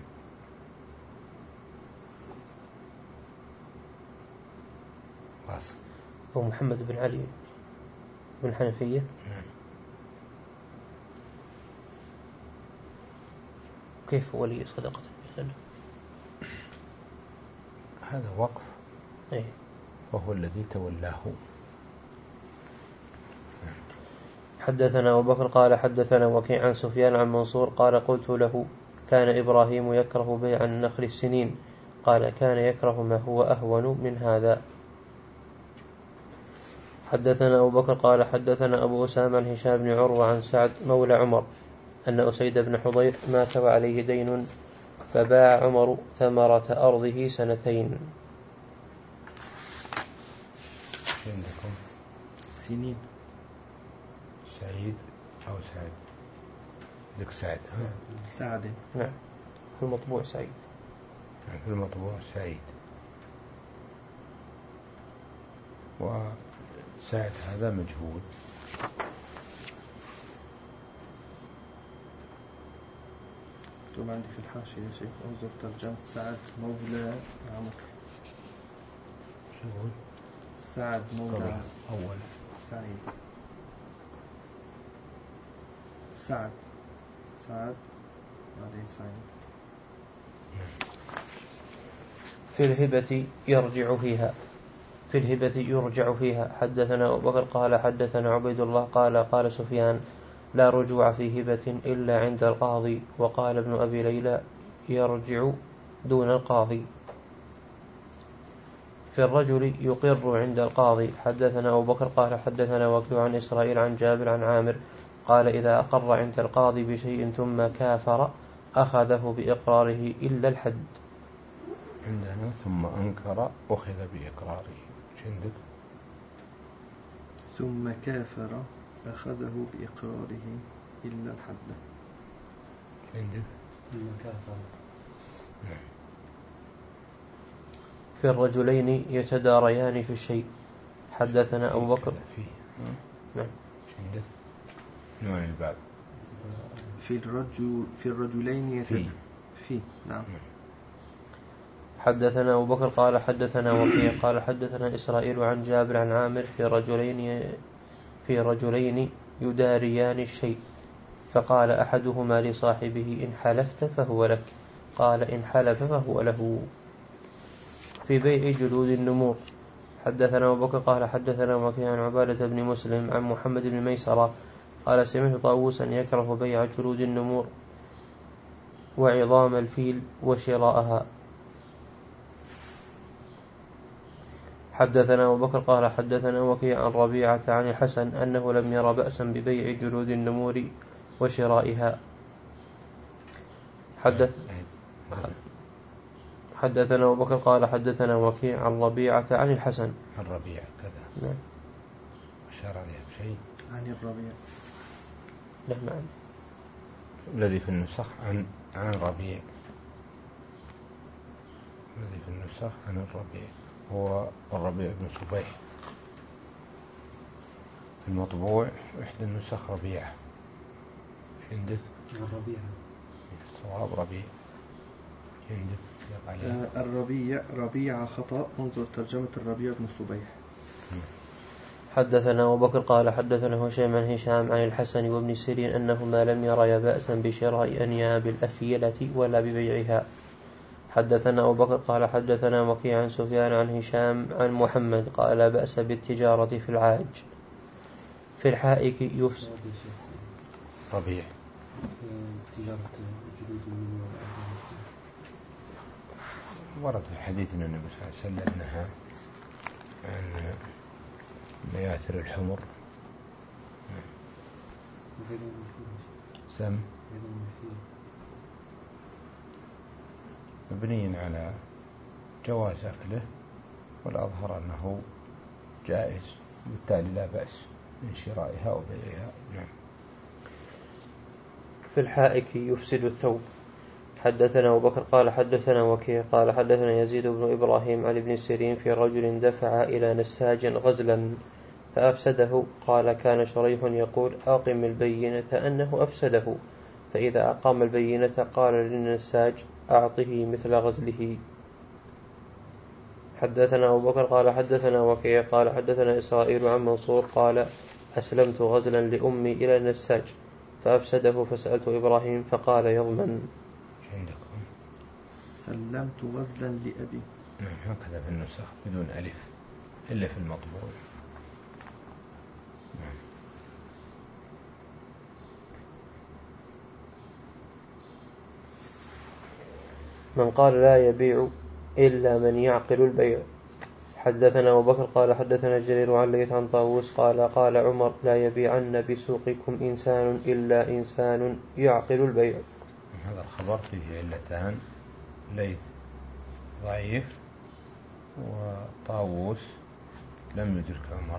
قاسم هو محمد بن علي بن حنفية. نعم. كيف ولي صدقة النبي؟ هذا وقف. أيه. وهو الذي تولاه. حدثنا أبو بكر قال حدثنا وكيع عن سفيان عن منصور قال قلت له كان إبراهيم يكره بيع النخل السنين، قال كان يكره ما هو أهون من هذا. حدثنا أبو بكر قال حدثنا أبو أسامة عن هشام بن عروة عن سعد مولى عمر أن أسيد بن حضير مات وعليه دين فباع عمر ثمرة أرضه سنتين. عندكم سنين. سعيد أو سعد؟ عندك سعد. سعد. نعم في المطبوع سعيد. في المطبوع سعيد. وسعد هذا مجهول. مكتوب عندي في الحاشية يا شيخ انظر ترجمة سعد مولى عمرو. شو سعد مولى أول سعيد. سعد سعد بعدين سعيد. في الهبة يرجع فيها في الهبة يرجع فيها. حدثنا أبو بكر قال حدثنا عبيد الله قال قال سفيان لا رجوع في هبة إلا عند القاضي. وقال ابن أبي ليلى يرجع دون القاضي. في الرجل يقر عند القاضي. حدثنا أبو بكر قال حدثنا وكيع عن إسرائيل عن جابر عن عامر قال إذا أقر عند القاضي بشيء ثم كافر أخذه بإقراره إلا الحد. عندنا ثم أنكر أخذ بإقراره. عندك ثم كافر أخذه بإقراره إلا الحد. عندك ثم كافر. في الرجلين يتداريان في الشيء. حدثنا أبو بكر في نعم. عندك عنوان الباب في الرجل في الرجلين يتد في نعم. حدثنا أبو بكر قال حدثنا وكيع قال حدثنا إسرائيل عن جابر عن عامر في رجلين في رجلين يداريان الشيء فقال أحدهما لصاحبه إن حلفت فهو لك قال إن حلف فهو له. في بيع جلود النمور. حدثنا أبو بكر قال حدثنا وكيع عن عبادة بن مسلم عن محمد بن ميسرة قال سمعت طاووسا يكره بيع جلود النمور وعظام الفيل وشراءها. حدثنا أبو بكر قال حدثنا وكيع عن ربيعة عن الحسن أنه لم ير بأسا ببيع جلود النمور وشرائها. حدث حدثنا أبو بكر قال حدثنا وكيع عن ربيعة عن الحسن. عن ربيعة كذا. نعم. أشار عليها بشيء. عن الربيع. نعم. الذي في النسخ عن عن الربيع. الذي في النسخ عن الربيع هو الربيع بن صبيح. في المطبوع إحدى النسخ ربيعة. عندك الربيع. الصواب ربيع. عندك آه الربيع ربيع خطأ انظر ترجمة الربيع بن صبيح. حدثنا أبو بكر قال حدثنا هشام عن هشام عن الحسن وابن سيرين أنهما لم يريا بأسا بشراء أنياب الأفيلة ولا ببيعها. حدثنا أبو بكر قال حدثنا وكيع عن سفيان عن هشام عن محمد قال لا بأس بالتجارة في العاج. في الحائك يفسد ربيع تجارة جلود النمور. ورد في حديث أن النبي صلى الله عليه وسلم نهى عن مياثر الحمر. سم مبني على جواز أكله والأظهر أنه جائز بالتالي لا بأس من شرائها وبيعها. نعم. في الحائك يفسد الثوب. حدثنا أبو بكر قال حدثنا وكيع قال حدثنا يزيد بن إبراهيم عن ابن سيرين في رجل دفع إلى نساج غزلا فأفسده قال كان شريح يقول أقم البينة أنه أفسده فإذا أقام البينة قال للنساج أعطه مثل غزله. حدثنا أبو بكر قال حدثنا وكيع قال حدثنا إسرائيل عن منصور قال أسلمت غزلا لأمي إلى النساج فأفسده فسألت إبراهيم فقال يضمن. عندكم سلمت غزلا لأبي. نعم هكذا في النسخ بدون ألف إلا في المطبوع. نعم. من قال لا يبيع إلا من يعقل البيع. حدثنا أبو بكر قال حدثنا جرير عن ليث عن طاووس قال قال عمر لا يبيعن بسوقكم إنسان إلا إنسان يعقل البيع. هذا الخبر فيه علتان ليث ضعيف وطاووس لم يدرك عمر.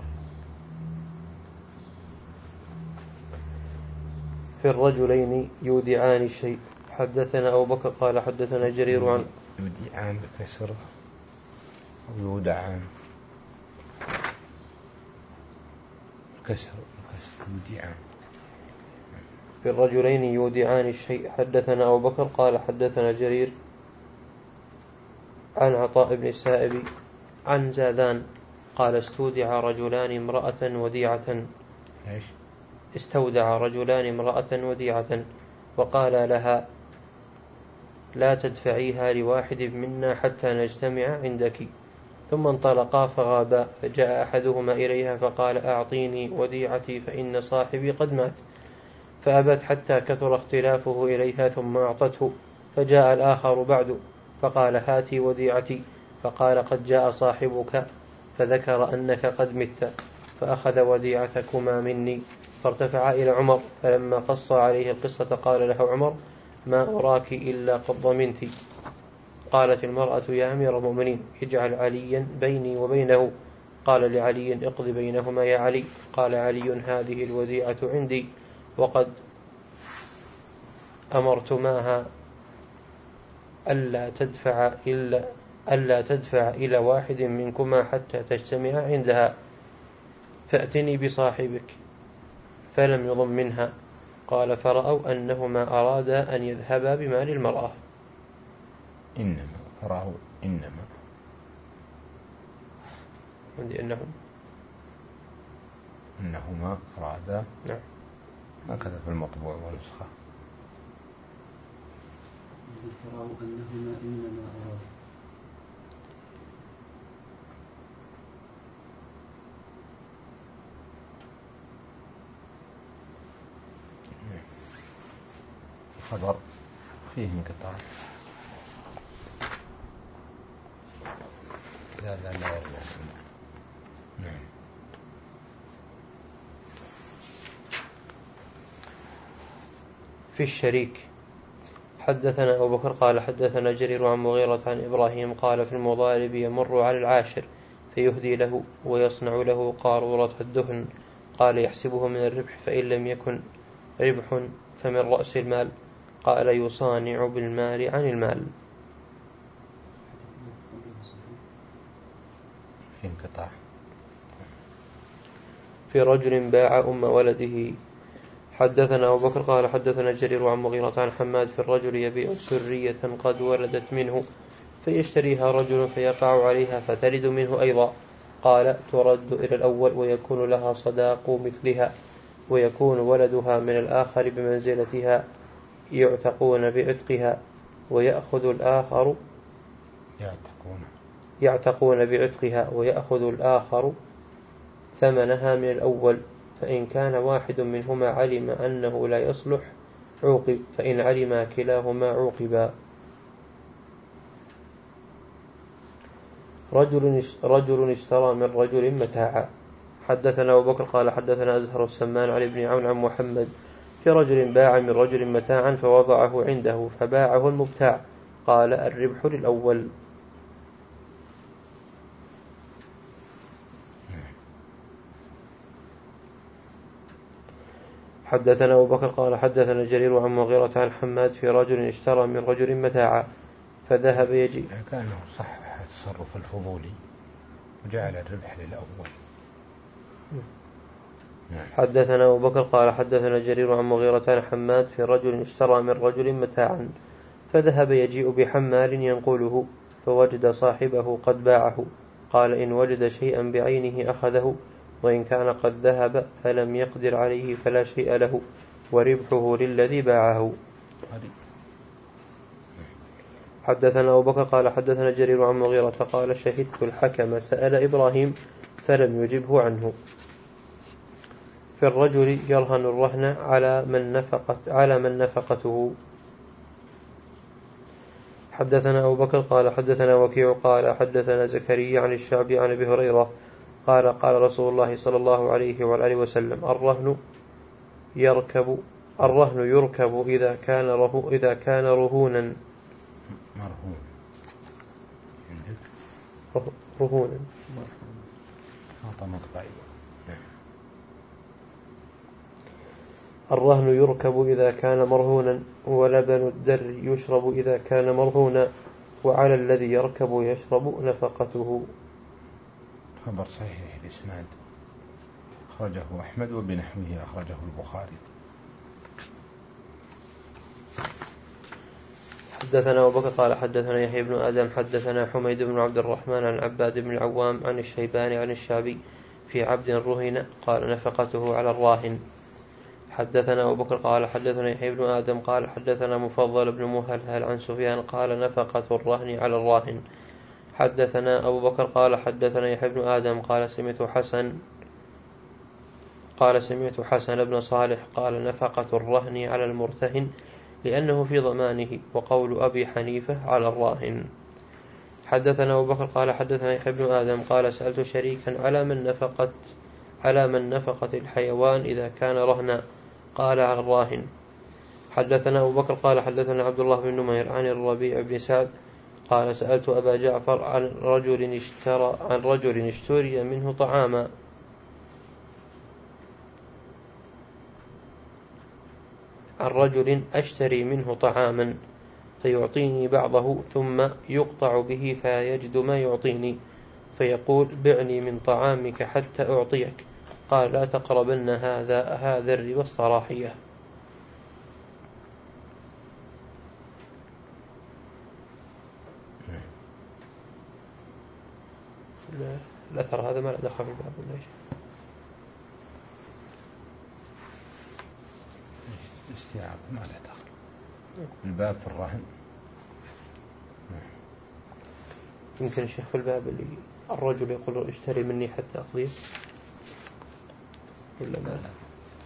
في الرجلين يودعان الشيء. حدثنا أبو بكر قال حدثنا جرير عن يودعان بكسر أو يودعان كسر يودعان. في الرجلين يودعان الشيء. حدثنا أبو بكر قال حدثنا جرير عن عطاء بن السائب عن زادان قال استودع رجلان امرأة وديعة إيش؟ استودع رجلان امرأة وديعة وقال لها لا تدفعيها لواحد منا حتى نجتمع عندك، ثم انطلقا فغابا، فجاء أحدهما إليها فقال أعطيني وديعتي فإن صاحبي قد مات، فأبت حتى كثر اختلافه إليها ثم أعطته، فجاء الآخر بعد فقال هاتي وديعتي، فقال قد جاء صاحبك فذكر أنك قد مت، فأخذ وديعتكما مني، فارتفع إلى عمر، فلما قص عليه القصة قال له عمر ما أراك إلا قد ضمنت. قالت المرأة يا أمير المؤمنين اجعل عليا بيني وبينه. قال لعلي اقض بينهما يا علي. قال علي هذه الوديعة عندي وقد أمرتماها ألا تدفع إلا ألا تدفع إلى واحد منكما حتى تجتمع عندها، فأتني بصاحبك، فلم يضم منها. قال فرأوا أنهما أرادا أن يذهبا بمال المرأة. إنما فرأوا إنما عندي أنهم إنهما أرادا. نعم. هكذا في المطبوع والنسخة. فرأوا أنهما إنما أرادا. خبر فيه انقطاع. لا لا لا نعم. في الشريك. حدثنا أبو بكر قال حدثنا جرير عن مغيرة عن إبراهيم قال في المضارب يمر على العاشر فيهدي له ويصنع له قارورة الدهن، قال يحسبه من الربح، فإن لم يكن ربح فمن رأس المال، قال يصانع بالمال عن المال. في انقطاع. في رجل باع أم ولده. حدثنا أبو بكر قال حدثنا جرير عن مغيرة عن حماد في الرجل يبيع سرية قد ولدت منه فيشتريها رجل فيقع عليها فتلد منه أيضا، قال ترد إلى الأول ويكون لها صداق مثلها، ويكون ولدها من الآخر بمنزلتها، يعتقون بعتقها ويأخذ الآخر يعتقون يعتقون بعتقها ويأخذ الآخر ثمنها من الأول، فإن كان واحد منهما علم أنه لا يصلح عوقب، فإن علم كلاهما عوقبا. رجل رجل اشترى من رجل متاعا. حدثنا أبو بكر قال حدثنا أزهر السمان عن ابن عون عن محمد في رجل باع من رجل متاعا فوضعه عنده فباعه المبتاع، قال الربح للأول. حدثنا أبو بكر قال حدثنا جرير عن مغيرة عن حماد في رجل اشترى من رجل متاعا فذهب يجيء. كأنه صحح تصرف الفضولي وجعل الربح للأول. حدثنا أبو بكر قال حدثنا جرير عن مغيرة عن حماد في رجل اشترى من رجل متاعا فذهب يجيء بحمال ينقله فوجد صاحبه قد باعه، قال إن وجد شيئا بعينه أخذه، وإن كان قد ذهب فلم يقدر عليه فلا شيء له وربحه للذي باعه. حدثنا أبو بكر قال حدثنا جرير عن مغيرة قال شهدت الحكم سأل إبراهيم فلم يجبه عنه. في الرجل يرهن الرهن على من نفقت على من نفقته. حدثنا أبو بكر قال حدثنا وكيع قال حدثنا زكريا عن الشعبي عن أبي هريرة قال قال رسول الله صلى الله عليه وعلى وسلم الرهن يركب الرهن يركب إذا كان رهو إذا كان رهونا مرهون رهونا نقطة مقطعية. الرهن يركب إذا كان مرهونا، ولبن الدر يشرب إذا كان مرهونا، وعلى الذي يركب يشرب نفقته. خبر صحيح الإسناد، أخرجه أحمد وبنحوه أخرجه البخاري. حدثنا أبو بكر قال حدثنا يحيى بن آدم حدثنا حميد بن عبد الرحمن عن عباد بن العوام عن الشيباني عن الشعبي في عبد رهن قال نفقته على الراهن. حدثنا أبو بكر قال حدثنا يحيى بن آدم قال حدثنا مفضل بن مهلهل عن سفيان قال نفقة الرهن على الراهن. حدثنا أبو بكر قال حدثنا يحيى بن آدم قال سمعت حسن قال سمعت حسن بن صالح قال نفقة الرهن على المرتهن لأنه في ضمانه، وقول أبي حنيفة على الراهن. حدثنا أبو بكر قال حدثنا يحيى بن آدم قال سألت شريكا على من نفقت على من نفقت الحيوان إذا كان رهنا، قال على الراهن. حدثنا أبو بكر قال حدثنا عبد الله بن نمير عن الربيع بن سعد قال سألت أبا جعفر عن رجل اشترى عن رجل اشتري منه طعاما عن رجل أشتري منه طعاما فيعطيني بعضه ثم يقطع به فيجد ما يعطيني فيقول بعني من طعامك حتى أعطيك، قال لا تقربن هذا هذا الربا الصراحية. الأثر هذا ما له دخل في الباب ولا شيء. استيعاب ما له دخل الباب في الرهن. يمكن الشيخ في الباب اللي الرجل يقول اشتري مني حتى أقضيه ولا ما لا.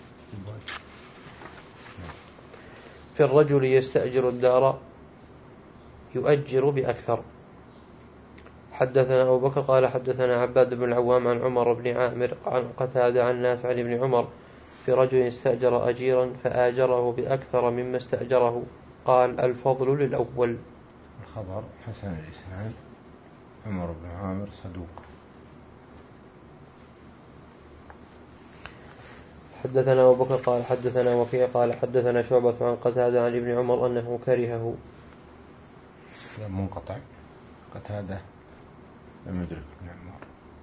في الرجل يستأجر الدار يؤجر بأكثر. حدثنا أبو بكر قال حدثنا عباد بن العوام عن عمر بن عامر عن قتادة عن نافع بن عمر في رجل استأجر أجيرا فآجره بأكثر مما استأجره، قال الفضل للأول. الخبر حسن الإسناد، عمر بن عامر صدوق. حدثنا أبو بكر قال حدثنا وكيع قال حدثنا شعبة عن قتادة عن ابن عمر أنه كرهه. منقطع قتادة لم يدرك ابن عمر.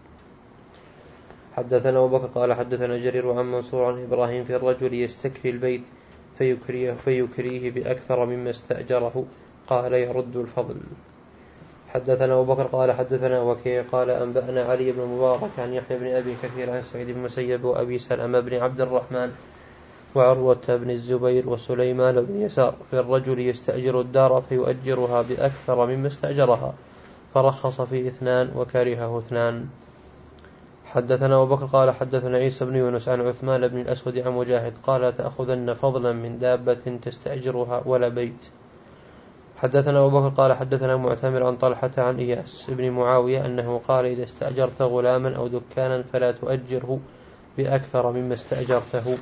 حدثنا أبو بكر قال حدثنا جرير عن منصور عن إبراهيم في الرجل يستكري البيت فيكريه, فيكريه بأكثر مما استأجره، قال يرد الفضل. حدثنا أبو بكر قال حدثنا وكيع قال أنبأنا علي بن مبارك عن يحيى بن أبي كثير عن سعيد بن مسيب وأبي سلمة بن عبد الرحمن وعروة بن الزبير وسليمان بن يسار في الرجل يستأجر الدار فيؤجرها بأكثر مما استأجرها، فرخص في اثنان وكرهه اثنان. حدثنا أبو بكر قال حدثنا عيسى بن يونس عن عثمان بن الأسود عن مجاهد قال تأخذن فضلا من دابة تستأجرها ولا بيت. حدثنا أبو بكر قال حدثنا معتمر عن طلحة عن إياس بن معاوية أنه قال إذا استأجرت غلاما أو دكانا فلا تؤجره بأكثر مما استأجرته.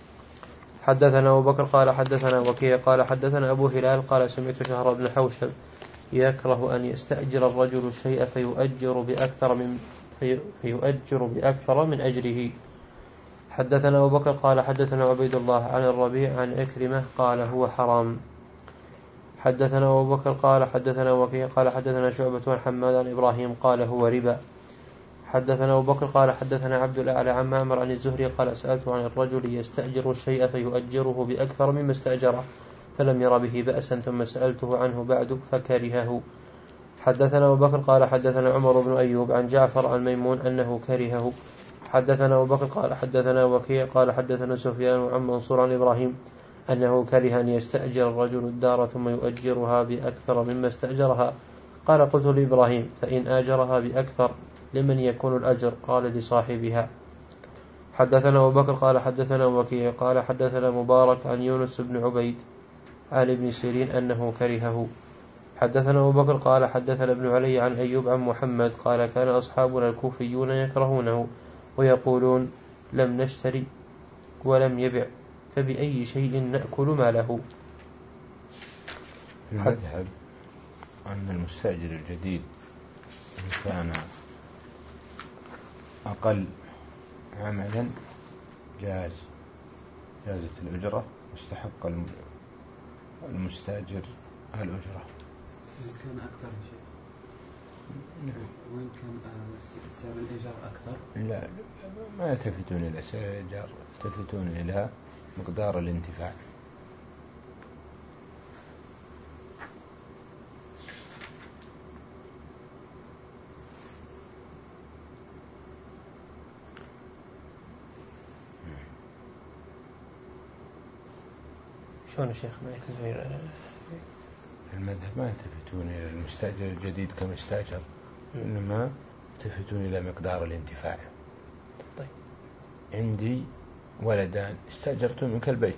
حدثنا أبو بكر قال حدثنا وكيع قال حدثنا أبو هلال قال سمعت شهر بن حوشب يكره أن يستأجر الرجل الشيء فيؤجر بأكثر من في فيؤجر بأكثر من أجره. حدثنا أبو بكر قال حدثنا عبيد الله عن الربيع عن أكرمة قال هو حرام. حدثنا أبو بكر قال حدثنا وكيع قال حدثنا شعبة عن حماد عن إبراهيم قال هو ربا. حدثنا أبو بكر قال حدثنا عبد الأعلى عن معمر عن الزهري قال سألت عن الرجل يستأجر الشيء فيؤجره بأكثر مما استأجره فلم ير به بأسا ثم سألته عنه بعد فكرهه. حدثنا أبو بكر قال حدثنا عمر بن أيوب عن جعفر عن ميمون أنه كرهه. حدثنا أبو بكر قال حدثنا وكيع قال حدثنا سفيان عن منصور عن إبراهيم أنه كره أن يستأجر الرجل الدار ثم يؤجرها بأكثر مما استأجرها. قال قلت لإبراهيم فإن آجرها بأكثر لمن يكون الأجر؟ قال لصاحبها. حدثنا أبو بكر قال حدثنا وكيع قال حدثنا مبارك عن يونس بن عبيد عن ابن سيرين أنه كرهه. حدثنا أبو بكر قال حدثنا ابن علي عن أيوب عن محمد قال كان أصحابنا الكوفيون يكرهونه ويقولون لم نشتري ولم يبع فبأي شيء نأكل ماله. المذهب أن المستأجر الجديد إن كان أقل عملا جاز جازت الأجرة واستحق المستأجر الأجرة. إن كان أكثر شيء وإن كان سعر الإيجار أكثر لا ما يلتفتون إلى سعر الإيجار، يلتفتون إلى مقدار الانتفاع. شلون يا شيخ ما يلتفتون؟ المذهب ما يلتفتون إلى المستأجر الجديد كمستأجر، إنما يلتفتون إلى مقدار الانتفاع. طيب عندي ولدان استأجرت منك البيت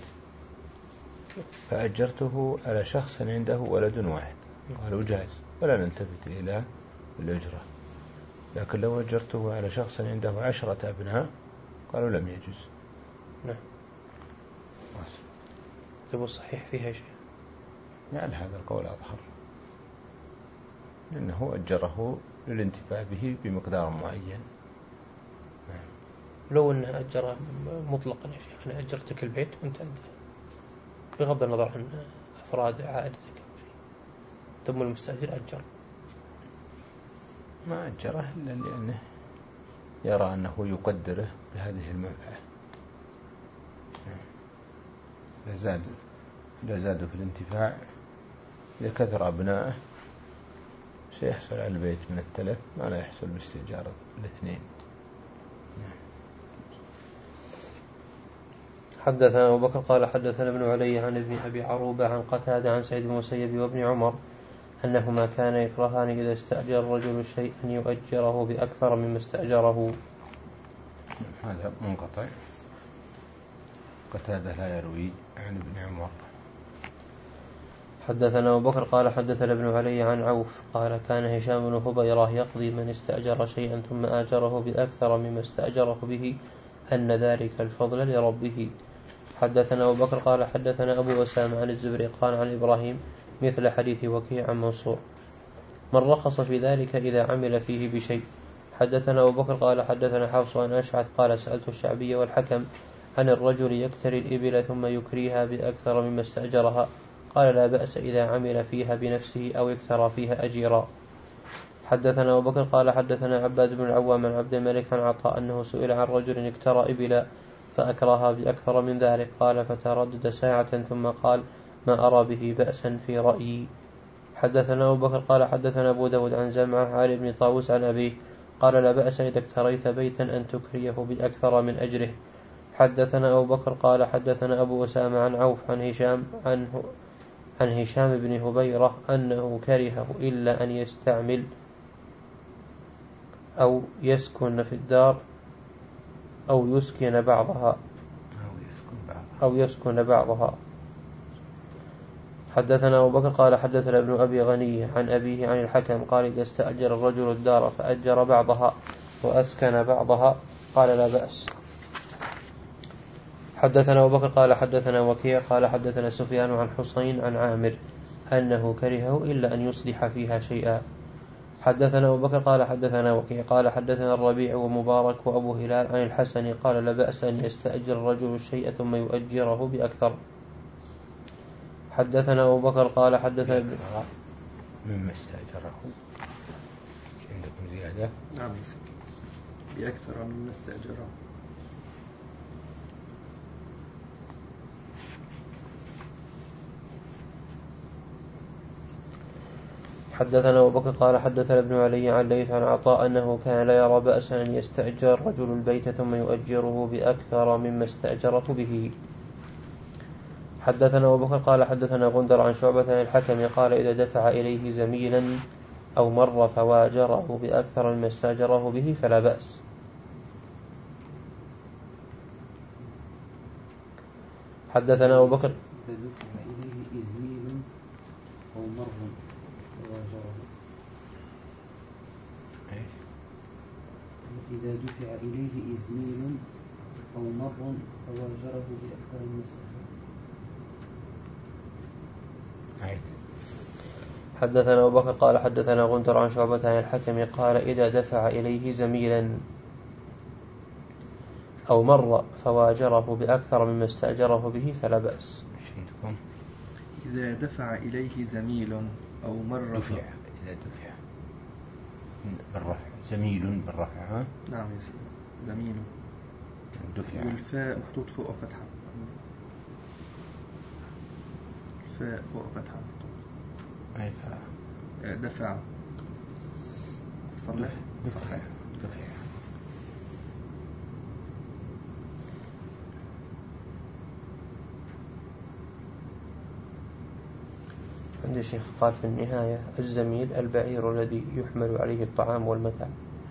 فأجرته على شخص عنده ولد واحد، قالوا جاز ولا نلتفت إلى الأجرة. لكن لو أجرته على شخص عنده عشرة أبناء قالوا لم يجوز. نعم. تبو صحيح فيها شيء؟ يعني هذا القول أظهر، لأنه أجره للانتفاع به بمقدار معين. لو أنه أجره مطلقا يا شيخ، أنا أجرتك البيت وأنت بغض النظر عن أفراد عائلتك ثم المستأجر أجر، ما أجره إلا لأنه يرى أنه يقدره بهذه المنفعة. لا زاد لا زادوا في الانتفاع، إذا كثر أبنائه سيحصل على البيت من التلف ما لا يحصل باستئجار الاثنين. حدثنا أبو بكر قال حدثنا ابن علي عن ابن أبي عروبة عن قتادة عن سعيد بن المسيب وابن عمر أنهما كان يكرهان إذا استأجر الرجل شيئا أن يؤجره بأكثر مما استأجره. هذا منقطع، قتادة لا يروي عن ابن عمر. حدثنا أبو بكر قال حدثنا ابن علي عن عوف قال كان هشام بن هبيرة يقضي من استأجر شيئا ثم آجره بأكثر مما استأجره به أن ذلك الفضل لربه. حدثنا أبو بكر قال حدثنا أبو أسامة عن الزبري قال عن إبراهيم مثل حديث وكيع عن منصور من رخص في ذلك إذا عمل فيه بشيء. حدثنا أبو بكر قال حدثنا حفص عن أشعث قال سألت الشعبي والحكم عن الرجل يكتري الإبل ثم يكريها بأكثر مما استأجرها قال لا بأس إذا عمل فيها بنفسه أو اكترى فيها أجيرا. حدثنا أبو بكر قال حدثنا عباد بن العوام عن عبد الملك عن عطاء أنه سئل عن رجل اكترى إبلا فأكرها بأكثر من ذلك قال فتردد ساعة ثم قال ما أرى به بأسا في رأيي. حدثنا أبو بكر قال حدثنا أبو داود عن زمعة عن ابن طاووس عن أبيه قال لا بأس إذا اكتريت بيتا أن تكريه بأكثر من أجره. حدثنا أبو بكر قال حدثنا أبو أسامة عن عوف عن هشام عنه عن هشام بن هبيرة أنه كرهه إلا أن يستعمل أو يسكن في الدار أو يسكن بعضها أو يسكن بعضها. حدثنا أبو بكر قال حدثنا ابن أبي غني عن أبيه عن الحكم قال إذا استأجر الرجل الدار فأجر بعضها وأسكن بعضها قال لا بأس. حدثنا أبو بكر قال حدثنا وكيع قال حدثنا سفيان عن حسين عن عامر أنه كرهه إلا أن يصلح فيها شيئا. حدثنا أبو بكر قال حدثنا وكيع قال حدثنا الربيع ومبارك وأبو هلال عن الحسن قال لا بأس أن يستأجر الرجل الشيء ثم يؤجره بأكثر. حدثنا أبو بكر قال حدثنا مما استأجره. عندكم زيادة؟ نعم بأكثر مما استأجره. حدثنا أبو بكر قال حدثنا ابن علي عن ليث عن عطاء أنه كان لا يرى بأسا أن يستأجر الرجل البيت ثم يؤجره بأكثر مما استأجره به. حدثنا أبو بكر قال حدثنا غندر عن شعبة عن الحكم قال إذا دفع إليه زميلا أو مر فواجره بأكثر مما استأجره به فلا بأس. حدثنا أبو بكر إذا دفع إليه إزميل أو مر فواجره بأكثر من سنة. حدثنا أبو بكر قال حدثنا غندر عن شعبة عن الحكم قال إذا دفع إليه زميلا أو مر فواجره بأكثر مما استأجره به فلا بأس. إذا دفع إليه زميل أو مر دفع إذا دفع بالرفع زميل بالرفع ها؟ نعم يا سيدي زميل دفع والفاء محطوط فوق فتحة الفاء فوق فتحة أي فاء دفع صلح دفع دفع عندي شيخ قال في النهاية الزميل البعير الذي يحمل عليه الطعام والمتاع.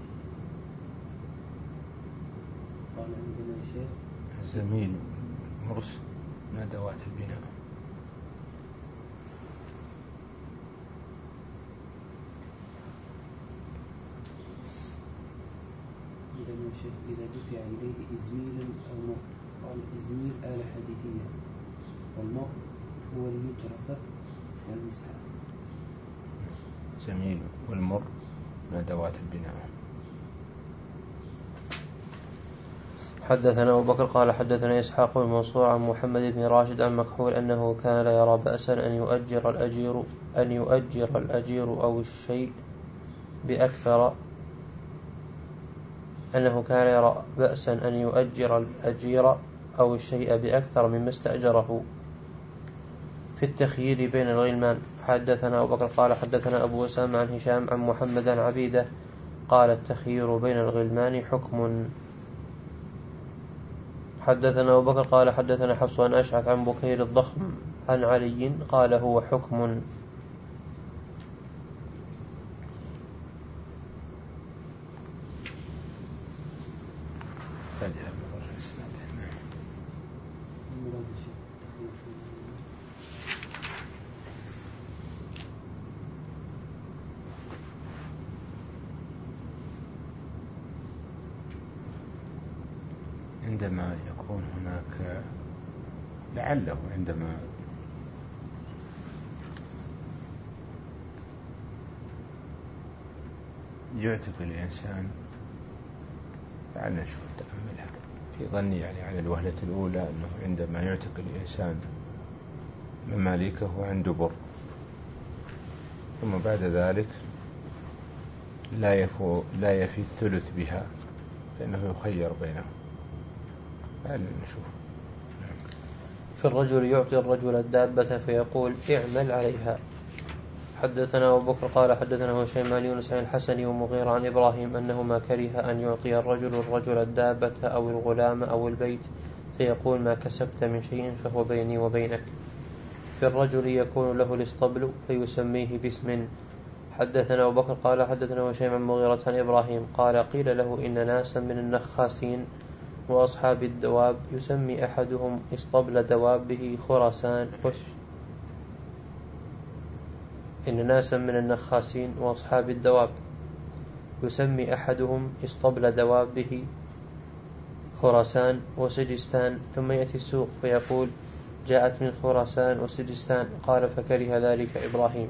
قال عندنا شيخ الزميل مرس من أدوات البناء. عندنا شيخ إذا دفع إليه إزميل أو مر قال إزميل آلة حديدية والمر هو المجرفة والمسحة. زميل والمر من أدوات البناء. حدثنا أبو بكر قال حدثنا إسحاق بن منصور عن محمد بن راشد عن مكحول أنه كان لا يرى بأسا أن يؤجر الأجير أن يؤجر الأجير أو الشيء بأكثر أنه كان يرى بأسا أن يؤجر الأجير أو الشيء بأكثر مما استأجره في التخيير بين الغلمان. حدثنا أبو بكر قال حدثنا أبو أسامة عن هشام عن محمد عن عبيدة قال التخيير بين الغلمان حكم. حدثنا أبو بكر قال حدثنا حفص عن أشعث عن بكير الضخم عن علي قال هو حكم. عندما يكون هناك لعله عندما يعتق الإنسان لعلنا نشوف تأملها في ظني يعني على الوهلة الأولى أنه عندما يعتق الإنسان مماليكه عن دبر ثم بعد ذلك لا يفو لا يفي الثلث بها فإنه يخير بينهم. لعلنا نشوف. في الرجل يعطي الرجل الدابة فيقول اعمل عليها. حدثنا أبو بكر قال حدثنا هشيم عن يونس عن الحسن ومغيرة عن إبراهيم أنهما كره أن يعطي الرجل الرجل الدابة أو الغلام أو البيت فيقول ما كسبت من شيء فهو بيني وبينك. في الرجل يكون له الاسطبل فيسميه باسم. حدثنا أبو بكر قال حدثنا هشيم عن مغيرة عن إبراهيم قال قيل له إن ناسا من النخاسين وأصحاب الدواب يسمي أحدهم اسطبل دوابه خراسان وش إن ناسا من النخاسين وأصحاب الدواب يسمي أحدهم اسطبل دوابه خراسان وسجستان ثم يأتي السوق فيقول جاءت من خراسان وسجستان قال فكره ذلك إبراهيم.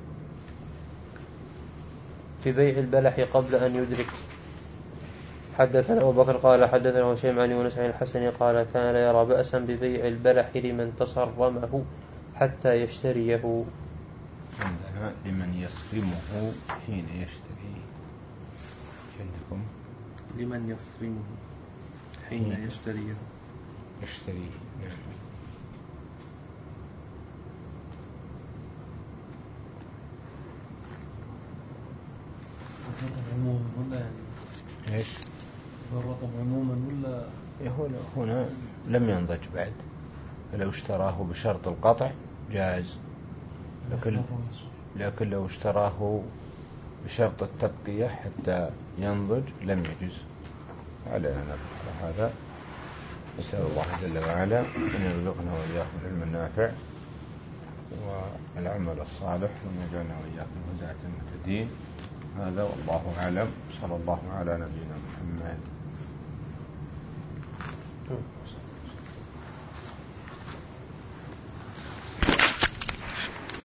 في بيع البلح قبل أن يدرك. حدثنا أبو بكر قال حدثنا هشيم عن يونس عن الحسن قال كان لا يرى بأسا ببيع البلح لمن تصرمه حتى يشتريه. عندنا لمن يصرمه حين يشتريه. عندكم لمن يصرمه حين يشتريه يشتريه. نعم. عموما ولا يعني ايش؟ الرطب عموما ولا هنا هنا لم ينضج بعد فلو اشتراه بشرط القطع جاز لكن لكن لو اشتراه بشرط التبقية حتى ينضج لم يجز. على نبقى هذا. نسأل الله جل وعلا أن يرزقنا وإياكم العلم النافع والعمل الصالح وأن يجعلنا وإياكم هداة المهتدين. هذا والله أعلم. صلى الله على نبينا محمد.